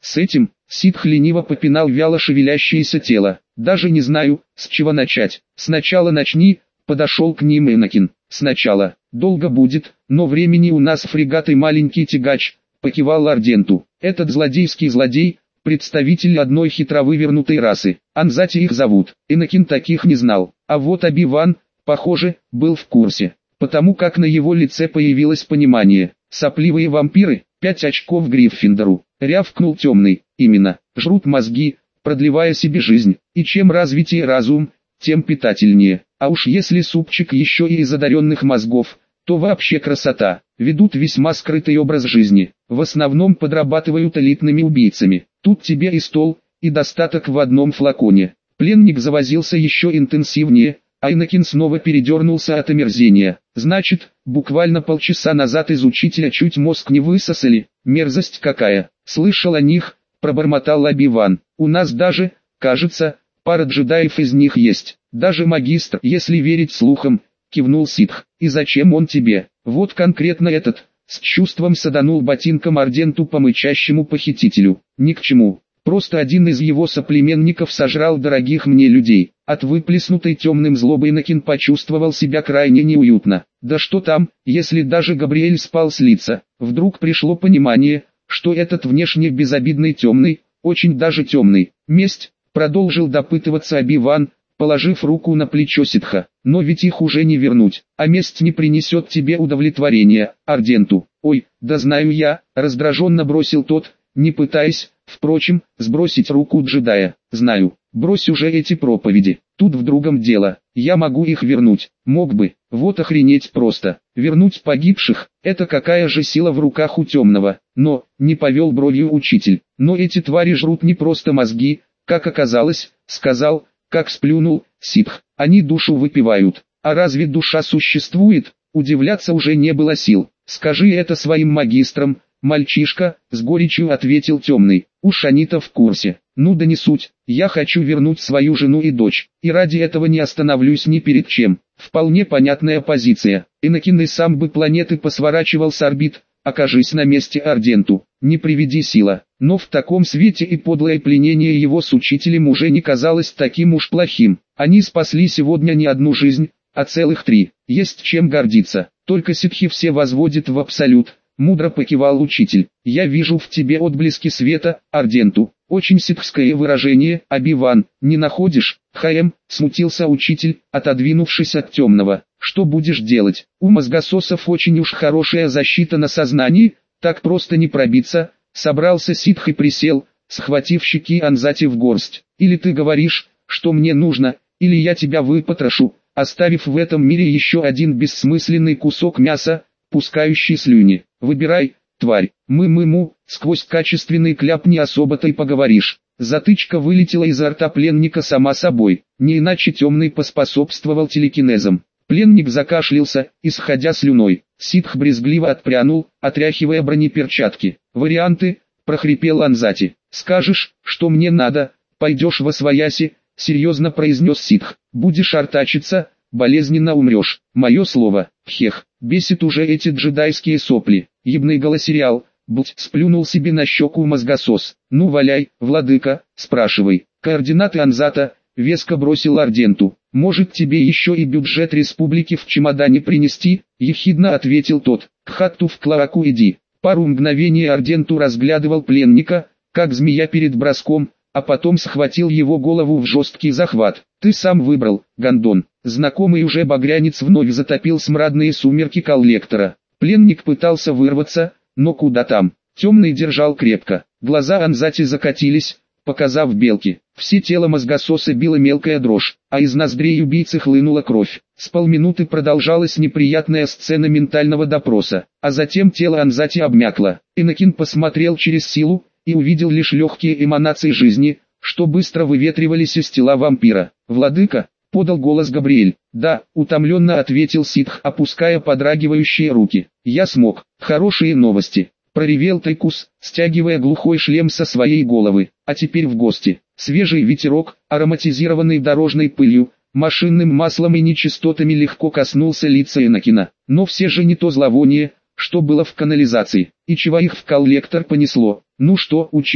С этим, ситх лениво попинал вяло шевелящееся тело. Даже не знаю, с чего начать. Сначала начни, подошел к ним Энакин. Сначала. Долго будет, но времени у нас фрегат и маленький тягач, покивал Арденту. Этот злодейский злодей, представитель одной хитровывернутой расы. Анзати их зовут. Энакин таких не знал. А вот Оби-Ван, похоже, был в курсе. Потому как на его лице появилось понимание. Сопливые вампиры, 5 очков Гриффиндору. Рявкнул темный. Именно, жрут мозги, продлевая себе жизнь. И чем развитее разум, тем питательнее. А уж если супчик еще и из одаренных мозгов, то вообще красота. Ведут весьма скрытый образ жизни. В основном подрабатывают элитными убийцами. Тут тебе и стол, и достаток в одном флаконе. Пленник завозился еще интенсивнее, а Энакин снова передернулся от омерзения. Значит, буквально полчаса назад из учителя чуть мозг не высосали. Мерзость какая. Слышал о них, пробормотал Оби-Ван. У нас даже, кажется, пара джедаев из них есть. Даже магистр, если верить слухам, кивнул ситх. И зачем он тебе? Вот конкретно этот. С чувством саданул ботинком Арденту по мычащему похитителю. Ни к чему. Просто один из его соплеменников сожрал дорогих мне людей. От выплеснутой темным злобой Энакин почувствовал себя крайне неуютно. Да что там, если даже Габриэль спал с лица. Вдруг пришло понимание, что этот внешне безобидный темный, очень даже темный. Месть, продолжил допытываться Оби-Ван, положив руку на плечо ситха. Но ведь их уже не вернуть, а месть не принесет тебе удовлетворения, Арденту. Ой, да знаю я, раздраженно бросил тот, не пытаясь, впрочем, сбросить руку джедая. Знаю, брось уже эти проповеди. Тут в другом дело, я могу их вернуть. Мог бы, вот охренеть просто. Вернуть погибших, это какая же сила в руках у темного. Но, не повел бровью учитель. Но эти твари жрут не просто мозги, как оказалось, сказал, как сплюнул, ситх. Они душу выпивают. А разве душа существует? Удивляться уже не было сил. Скажи это своим магистрам, мальчишка, с горечью ответил темный. Уж они-то в курсе. Ну да не суть, я хочу вернуть свою жену и дочь, и ради этого не остановлюсь ни перед чем. Вполне понятная позиция. Энакин и сам бы планеты посворачивал с орбит, окажись на месте Арденту. Не приведи сила. Но в таком свете и подлое пленение его с учителем уже не казалось таким уж плохим. Они спасли сегодня не одну жизнь, а целых 3. Есть чем гордиться. Только ситхи все возводят в абсолют. Мудро покивал учитель. Я вижу в тебе отблески света, Арденту. Очень ситхское выражение, Оби-Ван, не находишь? Смутился учитель, отодвинувшись от темного. Что будешь делать? У мозгососов очень уж хорошая защита на сознании, так просто не пробиться. Собрался ситх и присел, схватив щеки Анзати в горсть. Или ты говоришь, что мне нужно, или я тебя выпотрошу, оставив в этом мире еще один бессмысленный кусок мяса, пускающий слюни. Выбирай, тварь. Сквозь качественный кляп не особо-то и поговоришь. Затычка вылетела изо рта пленника сама собой, не иначе темный поспособствовал телекинезом. Пленник закашлялся, исходя слюной. Ситх брезгливо отпрянул, отряхивая бронеперчатки. «Варианты», — прохрипел Анзати. «Скажешь, что мне надо, пойдешь восвояси», — серьезно произнес ситх. «Будешь артачиться, болезненно умрешь. Мое слово, хех, бесит уже эти джедайские сопли». Ебный голосериал, сплюнул себе на щеку мозгосос. «Ну валяй, владыка, спрашивай». «Координаты Анзата», — веско бросил Арденту. «Может тебе еще и бюджет республики в чемодане принести?» — ехидно ответил тот. «К хатту в клоаку иди». Пару мгновений Арденту разглядывал пленника, как змея перед броском, а потом схватил его голову в жесткий захват. «Ты сам выбрал, гондон». Знакомый уже багрянец вновь затопил смрадные сумерки коллектора. Пленник пытался вырваться, но куда там. Темный держал крепко. Глаза Анзати закатились, показав белки. Все тело мозгососа била мелкая дрожь, а из ноздрей убийцы хлынула кровь. С полминуты продолжалась неприятная сцена ментального допроса, а затем тело Анзати обмякло. Энакин посмотрел через силу и увидел лишь легкие эманации жизни, что быстро выветривались из тела вампира. «Владыка», — подал голос Габриэль. «Да», — утомленно ответил ситх, опуская подрагивающие руки. «Я смог. Хорошие новости». Проревел Тайкус, стягивая глухой шлем со своей головы. «А теперь в гости». Свежий ветерок, ароматизированный дорожной пылью, машинным маслом и нечистотами легко коснулся лица Энакина. Но все же не то зловоние, что было в канализации. И чего их в коллектор понесло. «Ну что, учитель,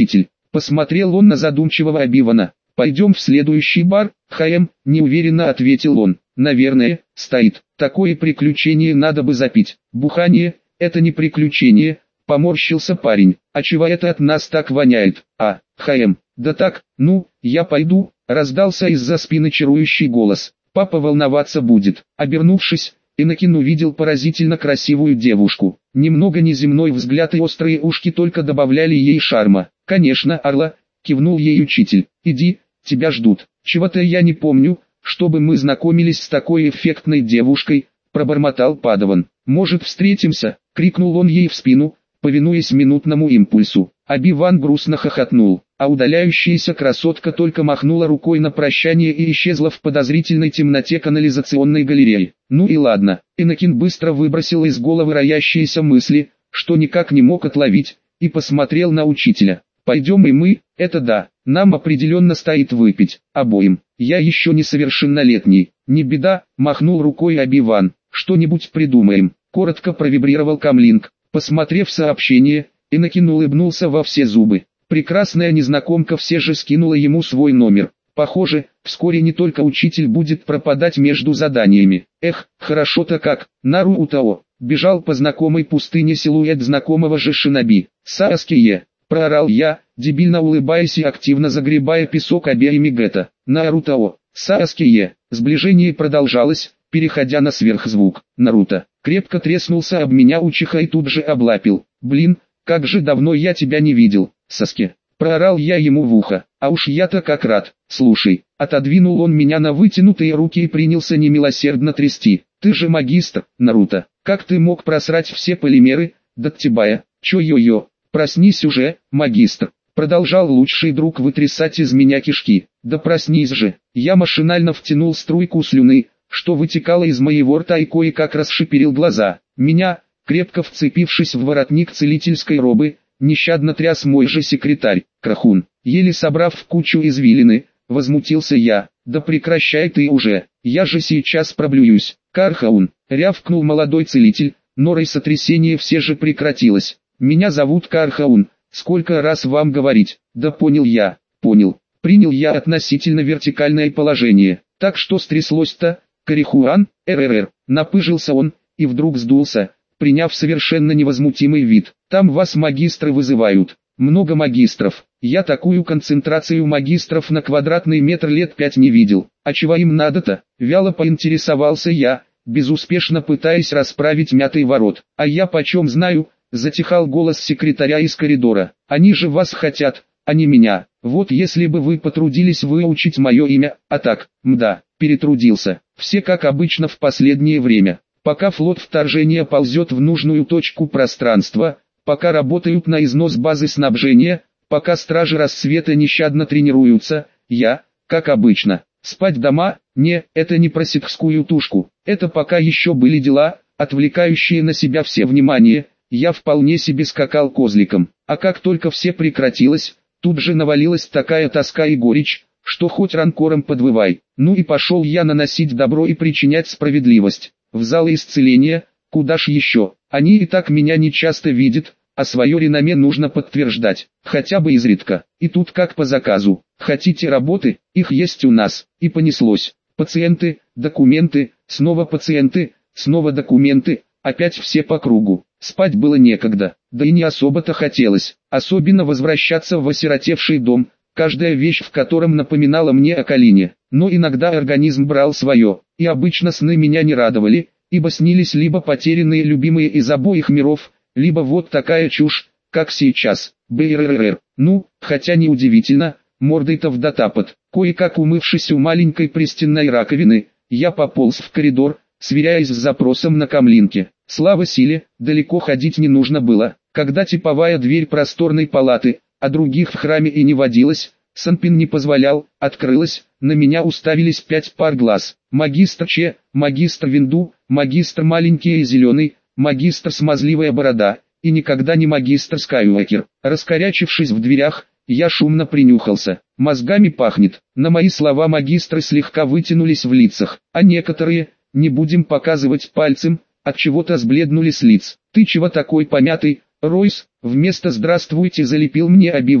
Посмотрел он на задумчивого Оби-Вана. «Пойдем в следующий бар, Хаэм», — неуверенно ответил он. «Наверное, стоит. Такое приключение надо бы запить». «Бухание — это не приключение», — поморщился парень. «А чего это от нас так воняет?» Хаэм, да так, ну, я пойду», — раздался из-за спины чарующий голос. «Папа волноваться будет». Обернувшись, Энакин увидел поразительно красивую девушку. Немного неземной взгляд и острые ушки только добавляли ей шарма. «Конечно, Орла», — кивнул ей учитель. «Иди, тебя ждут». «Чего-то я не помню, чтобы мы знакомились с такой эффектной девушкой», — пробормотал Падаван. «Может, встретимся?» — крикнул он ей в спину, повинуясь минутному импульсу. Оби-Ван грустно хохотнул, а удаляющаяся красотка только махнула рукой на прощание и исчезла в подозрительной темноте канализационной галереи. Ну и ладно, Энакин быстро выбросил из головы роящиеся мысли, что никак не мог отловить, и посмотрел на учителя. «Пойдем и мы, это да, нам определенно стоит выпить, обоим. Я еще несовершеннолетний». «Не беда», — махнул рукой Оби-Ван, — «что-нибудь придумаем». Коротко провибрировал камлинг. Посмотрев сообщение, Энакин улыбнулся во все зубы. Прекрасная незнакомка все же скинула ему свой номер. Похоже, вскоре не только учитель будет пропадать между заданиями. Эх, хорошо-то как. Наруто бежал по знакомой пустыне силуэт знакомого же шиноби. «Саские!» — проорал я, дебильно улыбаясь и активно загребая песок обеими гетто. «Наруто! Саские!» Сближение продолжалось, переходя на сверхзвук. Наруто крепко треснулся об меня Учиха и тут же облапил. «Блин, как же давно я тебя не видел, Саске!» Проорал я ему в ухо. «А уж я-то как рад!» «Слушай!» Отодвинул он меня на вытянутые руки и принялся немилосердно трясти. «Ты же магистр, Наруто! Как ты мог просрать все полимеры, Даттибая? Чё-йо-йо! Проснись уже, магистр!» Продолжал лучший друг вытрясать из меня кишки. «Да проснись же!» Я машинально втянул струйку слюны, что вытекало из моего рта, и кое-как расшиперил глаза. Меня, крепко вцепившись в воротник целительской робы, нещадно тряс мой же секретарь, Крахун. Еле собрав в кучу извилины, возмутился я. «Да прекращай ты уже, я же сейчас проблююсь». «Кархаун», рявкнул молодой целитель, но сотрясение все же прекратилось. «Меня зовут Кархаун, сколько раз вам говорить?» «Да понял я, понял». Принял я относительно вертикальное положение. «Так что стряслось-то, Карихуан?» Напыжился он, и вдруг сдулся, приняв совершенно невозмутимый вид. «Там вас магистры вызывают». «Много магистров. Я такую концентрацию магистров на квадратный метр лет 5 не видел. А чего им надо-то?» Вяло поинтересовался я, безуспешно пытаясь расправить мятый ворот. «А я почем знаю?» — затихал голос секретаря из коридора. «Они же вас хотят, а не меня. Вот если бы вы потрудились выучить мое имя, а так, мда, перетрудился. Все как обычно в последнее время. Пока флот вторжения ползет в нужную точку пространства, пока работают на износ базы снабжения, пока стражи рассвета нещадно тренируются, я, как обычно, спать дома, не, это не про ситхскую тушку, это пока еще были дела, отвлекающие на себя все внимание, я вполне себе скакал козликом. А как только все прекратилось, тут же навалилась такая тоска и горечь, что хоть ранкором подвывай. Ну и пошел я наносить добро и причинять справедливость. В залы исцеления, куда ж еще, они и так меня не часто видят, а свое реноме нужно подтверждать, хотя бы изредка. И тут как по заказу, хотите работы, их есть у нас, и понеслось. Пациенты, документы, снова пациенты, снова документы, опять все по кругу. Спать было некогда, да и не особо-то хотелось, особенно возвращаться в осиротевший дом, каждая вещь в котором напоминала мне о Калине. Но иногда организм брал свое, и обычно сны меня не радовали, ибо снились либо потерянные любимые из обоих миров, либо вот такая чушь, как сейчас. БРРР. Ну, хотя неудивительно, мордой-то в дотапот. Кое-как умывшись у маленькой пристенной раковины, я пополз в коридор, сверяясь с запросом на камлинке. Слава силе, далеко ходить не нужно было. Когда типовая дверь просторной палаты, а других в храме и не водилось, Санпин не позволял, открылась, на меня уставились 5 пар глаз. Магистр Че, магистр Винду, магистр маленький и зеленый, магистр смазливая борода, и никогда не магистр Скайуокер. Раскорячившись в дверях, я шумно принюхался. Мозгами пахнет. На мои слова магистры слегка вытянулись в лицах, а некоторые, не будем показывать пальцем, от чего-то сбледнули с лиц. «Ты чего такой помятый, Ройс?» Вместо «здравствуйте» залепил мне Оби-Ван.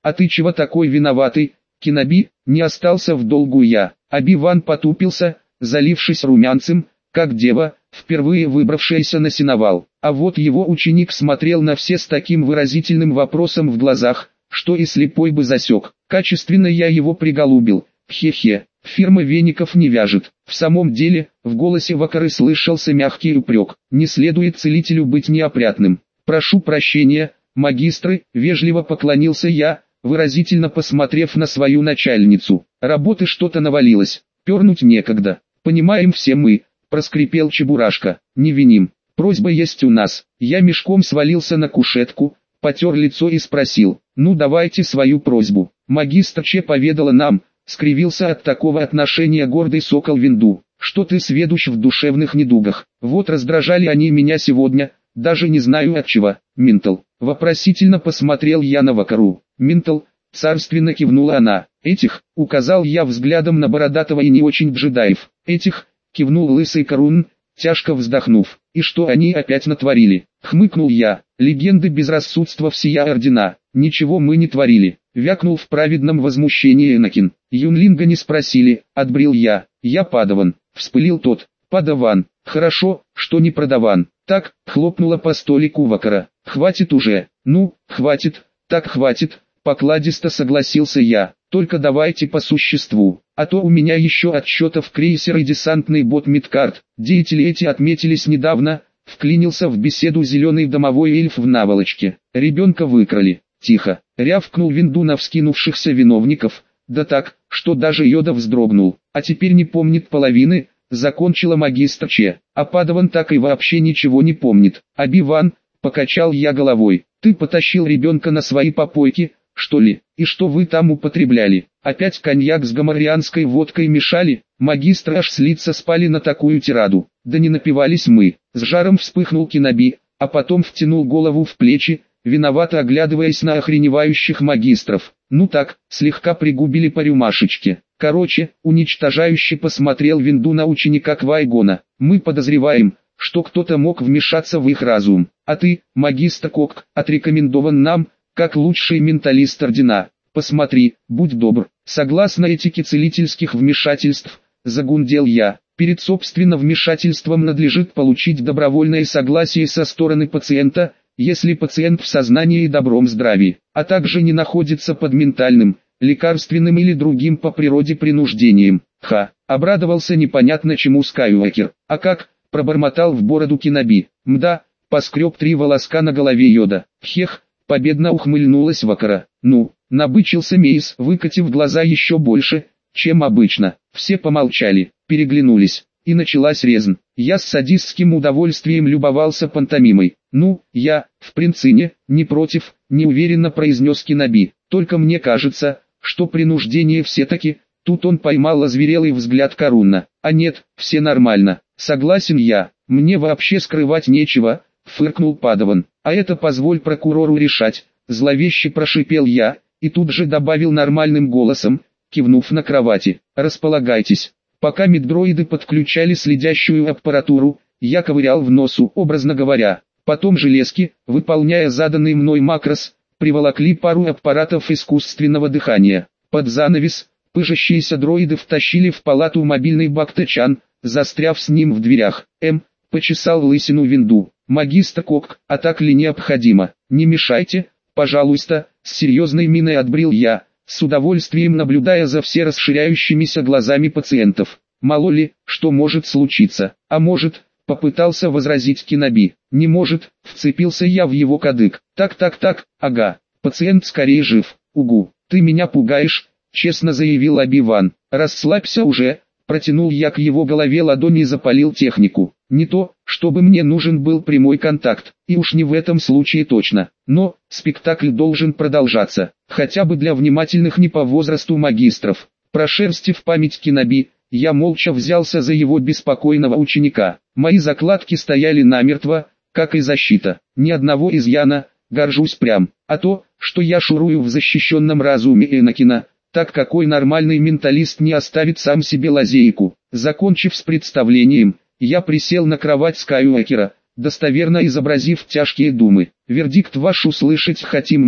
а ты чего такой виноватый, Киноби? Не остался в долгу я. Оби-Ван потупился, залившись румянцем, как дева, впервые выбравшаяся на сеновал. А вот его ученик смотрел на все с таким выразительным вопросом в глазах, что и слепой бы засек. Качественно я его приголубил. Хе-хе, фирма веников не вяжет. В самом деле, в голосе Вакары слышался мягкий упрек. Не следует целителю быть неопрятным. Прошу прощения, магистры, вежливо поклонился я, выразительно посмотрев на свою начальницу. Работы что-то навалилось, пернуть некогда. Понимаем все мы, проскрипел Чебурашка. Не виним, просьба есть у нас. Я мешком свалился на кушетку, потер лицо и спросил: ну давайте свою просьбу. Магистр Че поведала нам, скривился от такого отношения гордый сокол Винду, что ты сведущ в душевных недугах. Вот раздражали они меня сегодня, даже не знаю от чего. Минтл, вопросительно посмотрел я на Вакару. Минтл, царственно кивнула она. Этих, указал я взглядом на бородатого и не очень джедаев. Этих, кивнул лысый Карун, тяжко вздохнув. И что они опять натворили? Хмыкнул я. Легенды безрассудства всея ордена. Ничего мы не творили. Вякнул в праведном возмущении Энакин. Юнлинга не спросили, отбрил я. Я падаван. Вспылил тот. Падаван. Хорошо, что не продаван. Так, хлопнула по столику Вакара. Хватит уже. Ну, хватит, так хватит. Покладисто согласился я. Только давайте по существу, а то у меня еще отчетов крейсер и десантный бот Мидкарт. Деятели эти отметились недавно, вклинился в беседу зеленый домовой эльф в наволочке. Ребенка выкрали. Тихо, рявкнул Винду на вскинувшихся виновников, да так, что даже Йода вздрогнул. А теперь не помнит половины, закончила магистр Че. А Падаван так и вообще ничего не помнит. Оби-Ван, покачал я головой, ты потащил ребенка на свои попойки, что ли? И что вы там употребляли? Опять коньяк с гоморианской водкой мешали? Магистры аж с лица спали на такую тираду. Да не напивались мы. С жаром вспыхнул Киноби, а потом втянул голову в плечи, виновато оглядываясь на охреневающих магистров. Ну так, слегка пригубили по рюмашечке. Короче, уничтожающе посмотрел Винду на ученика Квай-Гона. Мы подозреваем, что кто-то мог вмешаться в их разум. А ты, магистр Кок, отрекомендован нам, как лучший менталист ордена. Посмотри, будь добр. Согласно этике целительских вмешательств, загундел я, перед собственным вмешательством надлежит получить добровольное согласие со стороны пациента, если пациент в сознании и добром здравии, а также не находится под ментальным, лекарственным или другим по природе принуждением. Обрадовался непонятно чему Скайуокер. А как, пробормотал в бороду Киноби. Мда, поскреб 3 волоска на голове Йода. Хех. Победно ухмыльнулась Вакара. Ну, набычился Мейс, выкатив глаза еще больше, чем обычно. Все помолчали, переглянулись, и началась резнь. Я с садистским удовольствием любовался пантомимой. Ну, я, в принципе, не против, неуверенно произнес Киноби. Только мне кажется, что принуждение все-таки, тут он поймал озверелый взгляд Каруна. А нет, все нормально, согласен я, мне вообще скрывать нечего, фыркнул Падаван. А это позволь прокурору решать, зловеще прошипел я, и тут же добавил нормальным голосом, кивнув на кровати. Располагайтесь. Пока меддроиды подключали следящую аппаратуру, я ковырял в носу, образно говоря. Потом железки, выполняя заданный мной макрос, приволокли пару аппаратов искусственного дыхания. Под занавес, пыжащиеся дроиды втащили в палату мобильный Бактачан, застряв с ним в дверях. Почесал лысину Винду. Магистр Кок, а так ли необходимо? Не мешайте, пожалуйста, с серьезной миной отбрил я, с удовольствием наблюдая за все расширяющимися глазами пациентов. Мало ли, что может случиться. А может, попытался возразить Киноби. Не может, вцепился я в его кадык. Так, ага, пациент скорее жив. Угу, ты меня пугаешь, честно заявил Оби-Ван. Расслабься уже, протянул я к его голове ладони и запалил технику. Не то, чтобы мне нужен был прямой контакт, и уж не в этом случае точно. Но, спектакль должен продолжаться, хотя бы для внимательных не по возрасту магистров. Прошерстив память Киноби, я молча взялся за его беспокойного ученика. Мои закладки стояли намертво, как и защита. Ни одного изъяна, горжусь прям. А то, что я шурую в защищенном разуме Энакина, так какой нормальный менталист не оставит сам себе лазейку. Закончив с представлением, я присел на кровать Скайуокера, достоверно изобразив тяжкие думы. Вердикт ваш услышать хотим мы,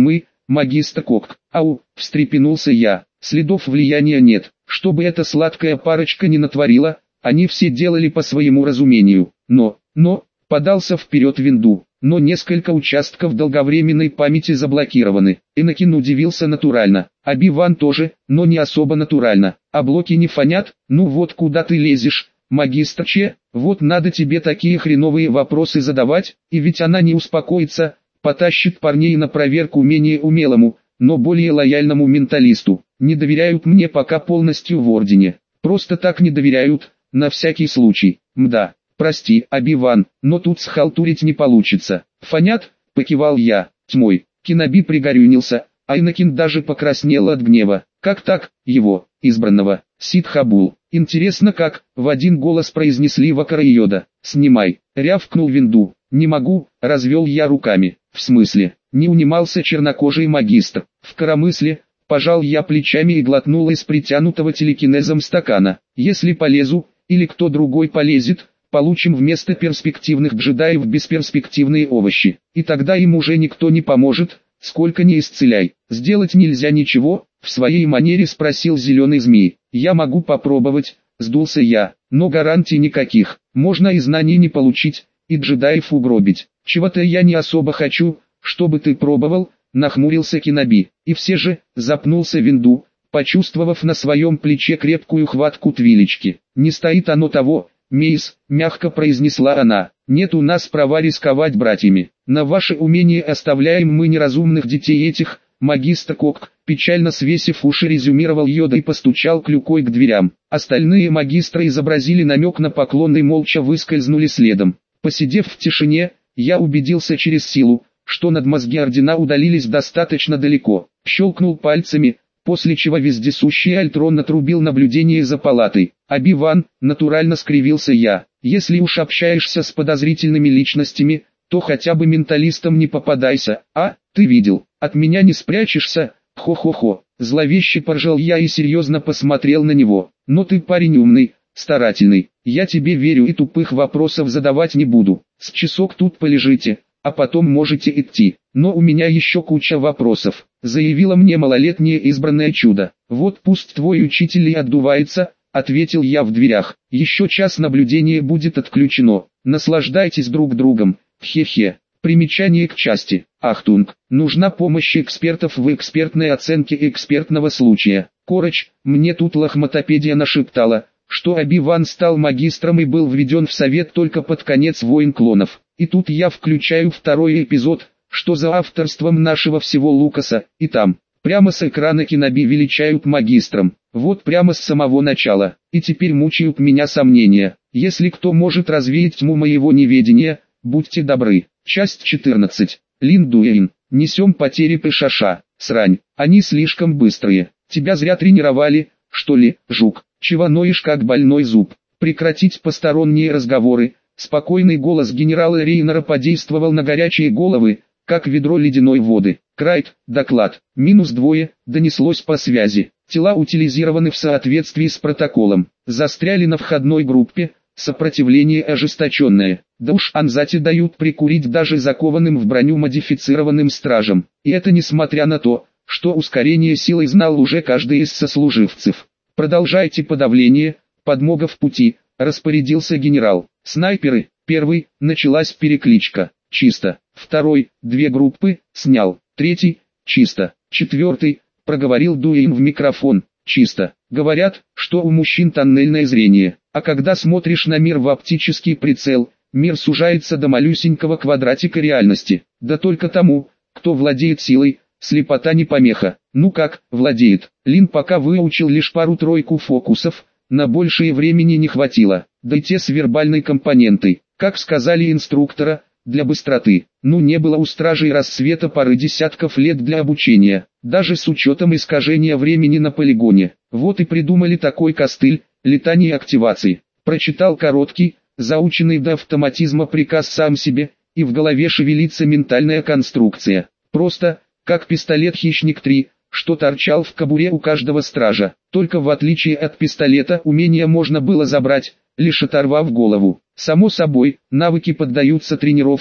магистр Кок. Ау, встрепенулся я, следов влияния нет, чтобы эта сладкая парочка не натворила, они все делали по своему разумению, но, подался вперед Винду, но несколько участков долговременной памяти заблокированы. Энакин удивился натурально, Оби-Ван тоже, но не особо натурально, а блоки не фонят, ну вот куда ты лезешь, магистр Че, вот надо тебе такие хреновые вопросы задавать, и ведь она не успокоится, потащит парней на проверку менее умелому, но более лояльному менталисту. Не доверяют мне пока полностью в Ордене, просто так не доверяют, на всякий случай, мда. Прости, Оби-Ван, но тут схалтурить не получится. Фонят, покивал я, тьмой. Кеноби пригорюнился, а Энакин даже покраснел от гнева. Как так, его, избранного, Сид-Хабул. Интересно как, в один голос произнесли Вакара и Йода. Снимай, рявкнул Винду. Не могу, развел я руками. В смысле, не унимался чернокожий магистр. В коромысле, пожал я плечами и глотнул из притянутого телекинезом стакана. Если полезу, или кто другой полезет, получим вместо перспективных джедаев бесперспективные овощи. И тогда им уже никто не поможет, сколько ни исцеляй. Сделать нельзя ничего, в своей манере спросил зеленый змей. Я могу попробовать, сдулся я, но гарантий никаких. Можно и знаний не получить, и джедаев угробить. Чего-то я не особо хочу, чтобы ты пробовал, нахмурился Кеноби. И все же, запнулся Винду, почувствовав на своем плече крепкую хватку Твилечки. Не стоит оно того, Мейс, мягко произнесла она, нет у нас права рисковать братьями. На ваше умение оставляем мы неразумных детей этих, магистр Кок, печально свесив уши резюмировал Йода и постучал клюкой к дверям. Остальные магистры изобразили намек на поклон и молча выскользнули следом. Посидев в тишине, я убедился через силу, что надмозги Ордена удалились достаточно далеко. Щелкнул пальцами, после чего вездесущий Альтрон отрубил наблюдение за палатой. Оби-Ван, натурально скривился я, если уж общаешься с подозрительными личностями, то хотя бы менталистам не попадайся, а, ты видел, от меня не спрячешься, хо-хо-хо. Зловеще поржал я и серьезно посмотрел на него, но ты парень умный, старательный, я тебе верю и тупых вопросов задавать не буду, с часок тут полежите, а потом можете идти. Но у меня еще куча вопросов, заявила мне малолетнее избранное чудо. Вот пусть твой учитель и отдувается, ответил я в дверях. Еще час наблюдения будет отключено. Наслаждайтесь друг другом. Хе-хе. Примечание к части. Ахтунг. Нужна помощь экспертов в экспертной оценке экспертного случая. Короче, мне тут лохмотопедия нашептала, что Оби-Ван стал магистром и был введен в совет только под конец «Войн клонов». И тут я включаю второй эпизод, что за авторством нашего всего Лукаса, и там, прямо с экрана Кеноби величают магистром, вот прямо с самого начала, и теперь мучают меня сомнения, если кто может развеять тьму моего неведения, будьте добры. Часть 14. Лин Дуэйн, несем потери Пешаша, срань, они слишком быстрые, тебя зря тренировали, что ли, жук, чего ноешь как больной зуб, прекратить посторонние разговоры. Спокойный голос генерала Рейнера подействовал на горячие головы, как ведро ледяной воды. Крайт, доклад, -2, донеслось по связи. Тела утилизированы в соответствии с протоколом. Застряли на входной группе, сопротивление ожесточенное. Да уж Анзати дают прикурить даже закованным в броню модифицированным стражам. И это несмотря на то, что ускорение силой знал уже каждый из сослуживцев. Продолжайте подавление, подмога в пути, распорядился генерал. Снайперы, первый, началась перекличка, чисто. Второй, 2 группы, снял. Третий, чисто. Четвертый, проговорил Дуэйн в микрофон, чисто. Говорят, что у мужчин тоннельное зрение, а когда смотришь на мир в оптический прицел, мир сужается до малюсенького квадратика реальности. Да только тому, кто владеет силой, слепота не помеха. Ну как, владеет. Лин пока выучил лишь пару-тройку фокусов, на большее времени не хватило, да и те с вербальной компонентой, как сказали инструктора, для быстроты. Ну не было у стражей рассвета пары десятков лет для обучения, даже с учетом искажения времени на полигоне. Вот и придумали такой костыль, летание активации. Прочитал короткий, заученный до автоматизма приказ сам себе, и в голове шевелится ментальная конструкция. Просто, как пистолет «Хищник 3», что торчал в кобуре у каждого стража. Только в отличие от пистолета умение можно было забрать, лишь оторвав голову. Само собой, навыки поддаются тренировке,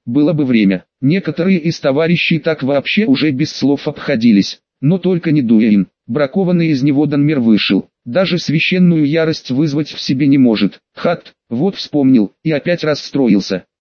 было бы время. Некоторые из товарищей так вообще уже без слов обходились. Но только не Дуэйн. Бракованный из него Данмир вышел. Даже священную ярость вызвать в себе не может. Хат, вот вспомнил, и опять расстроился.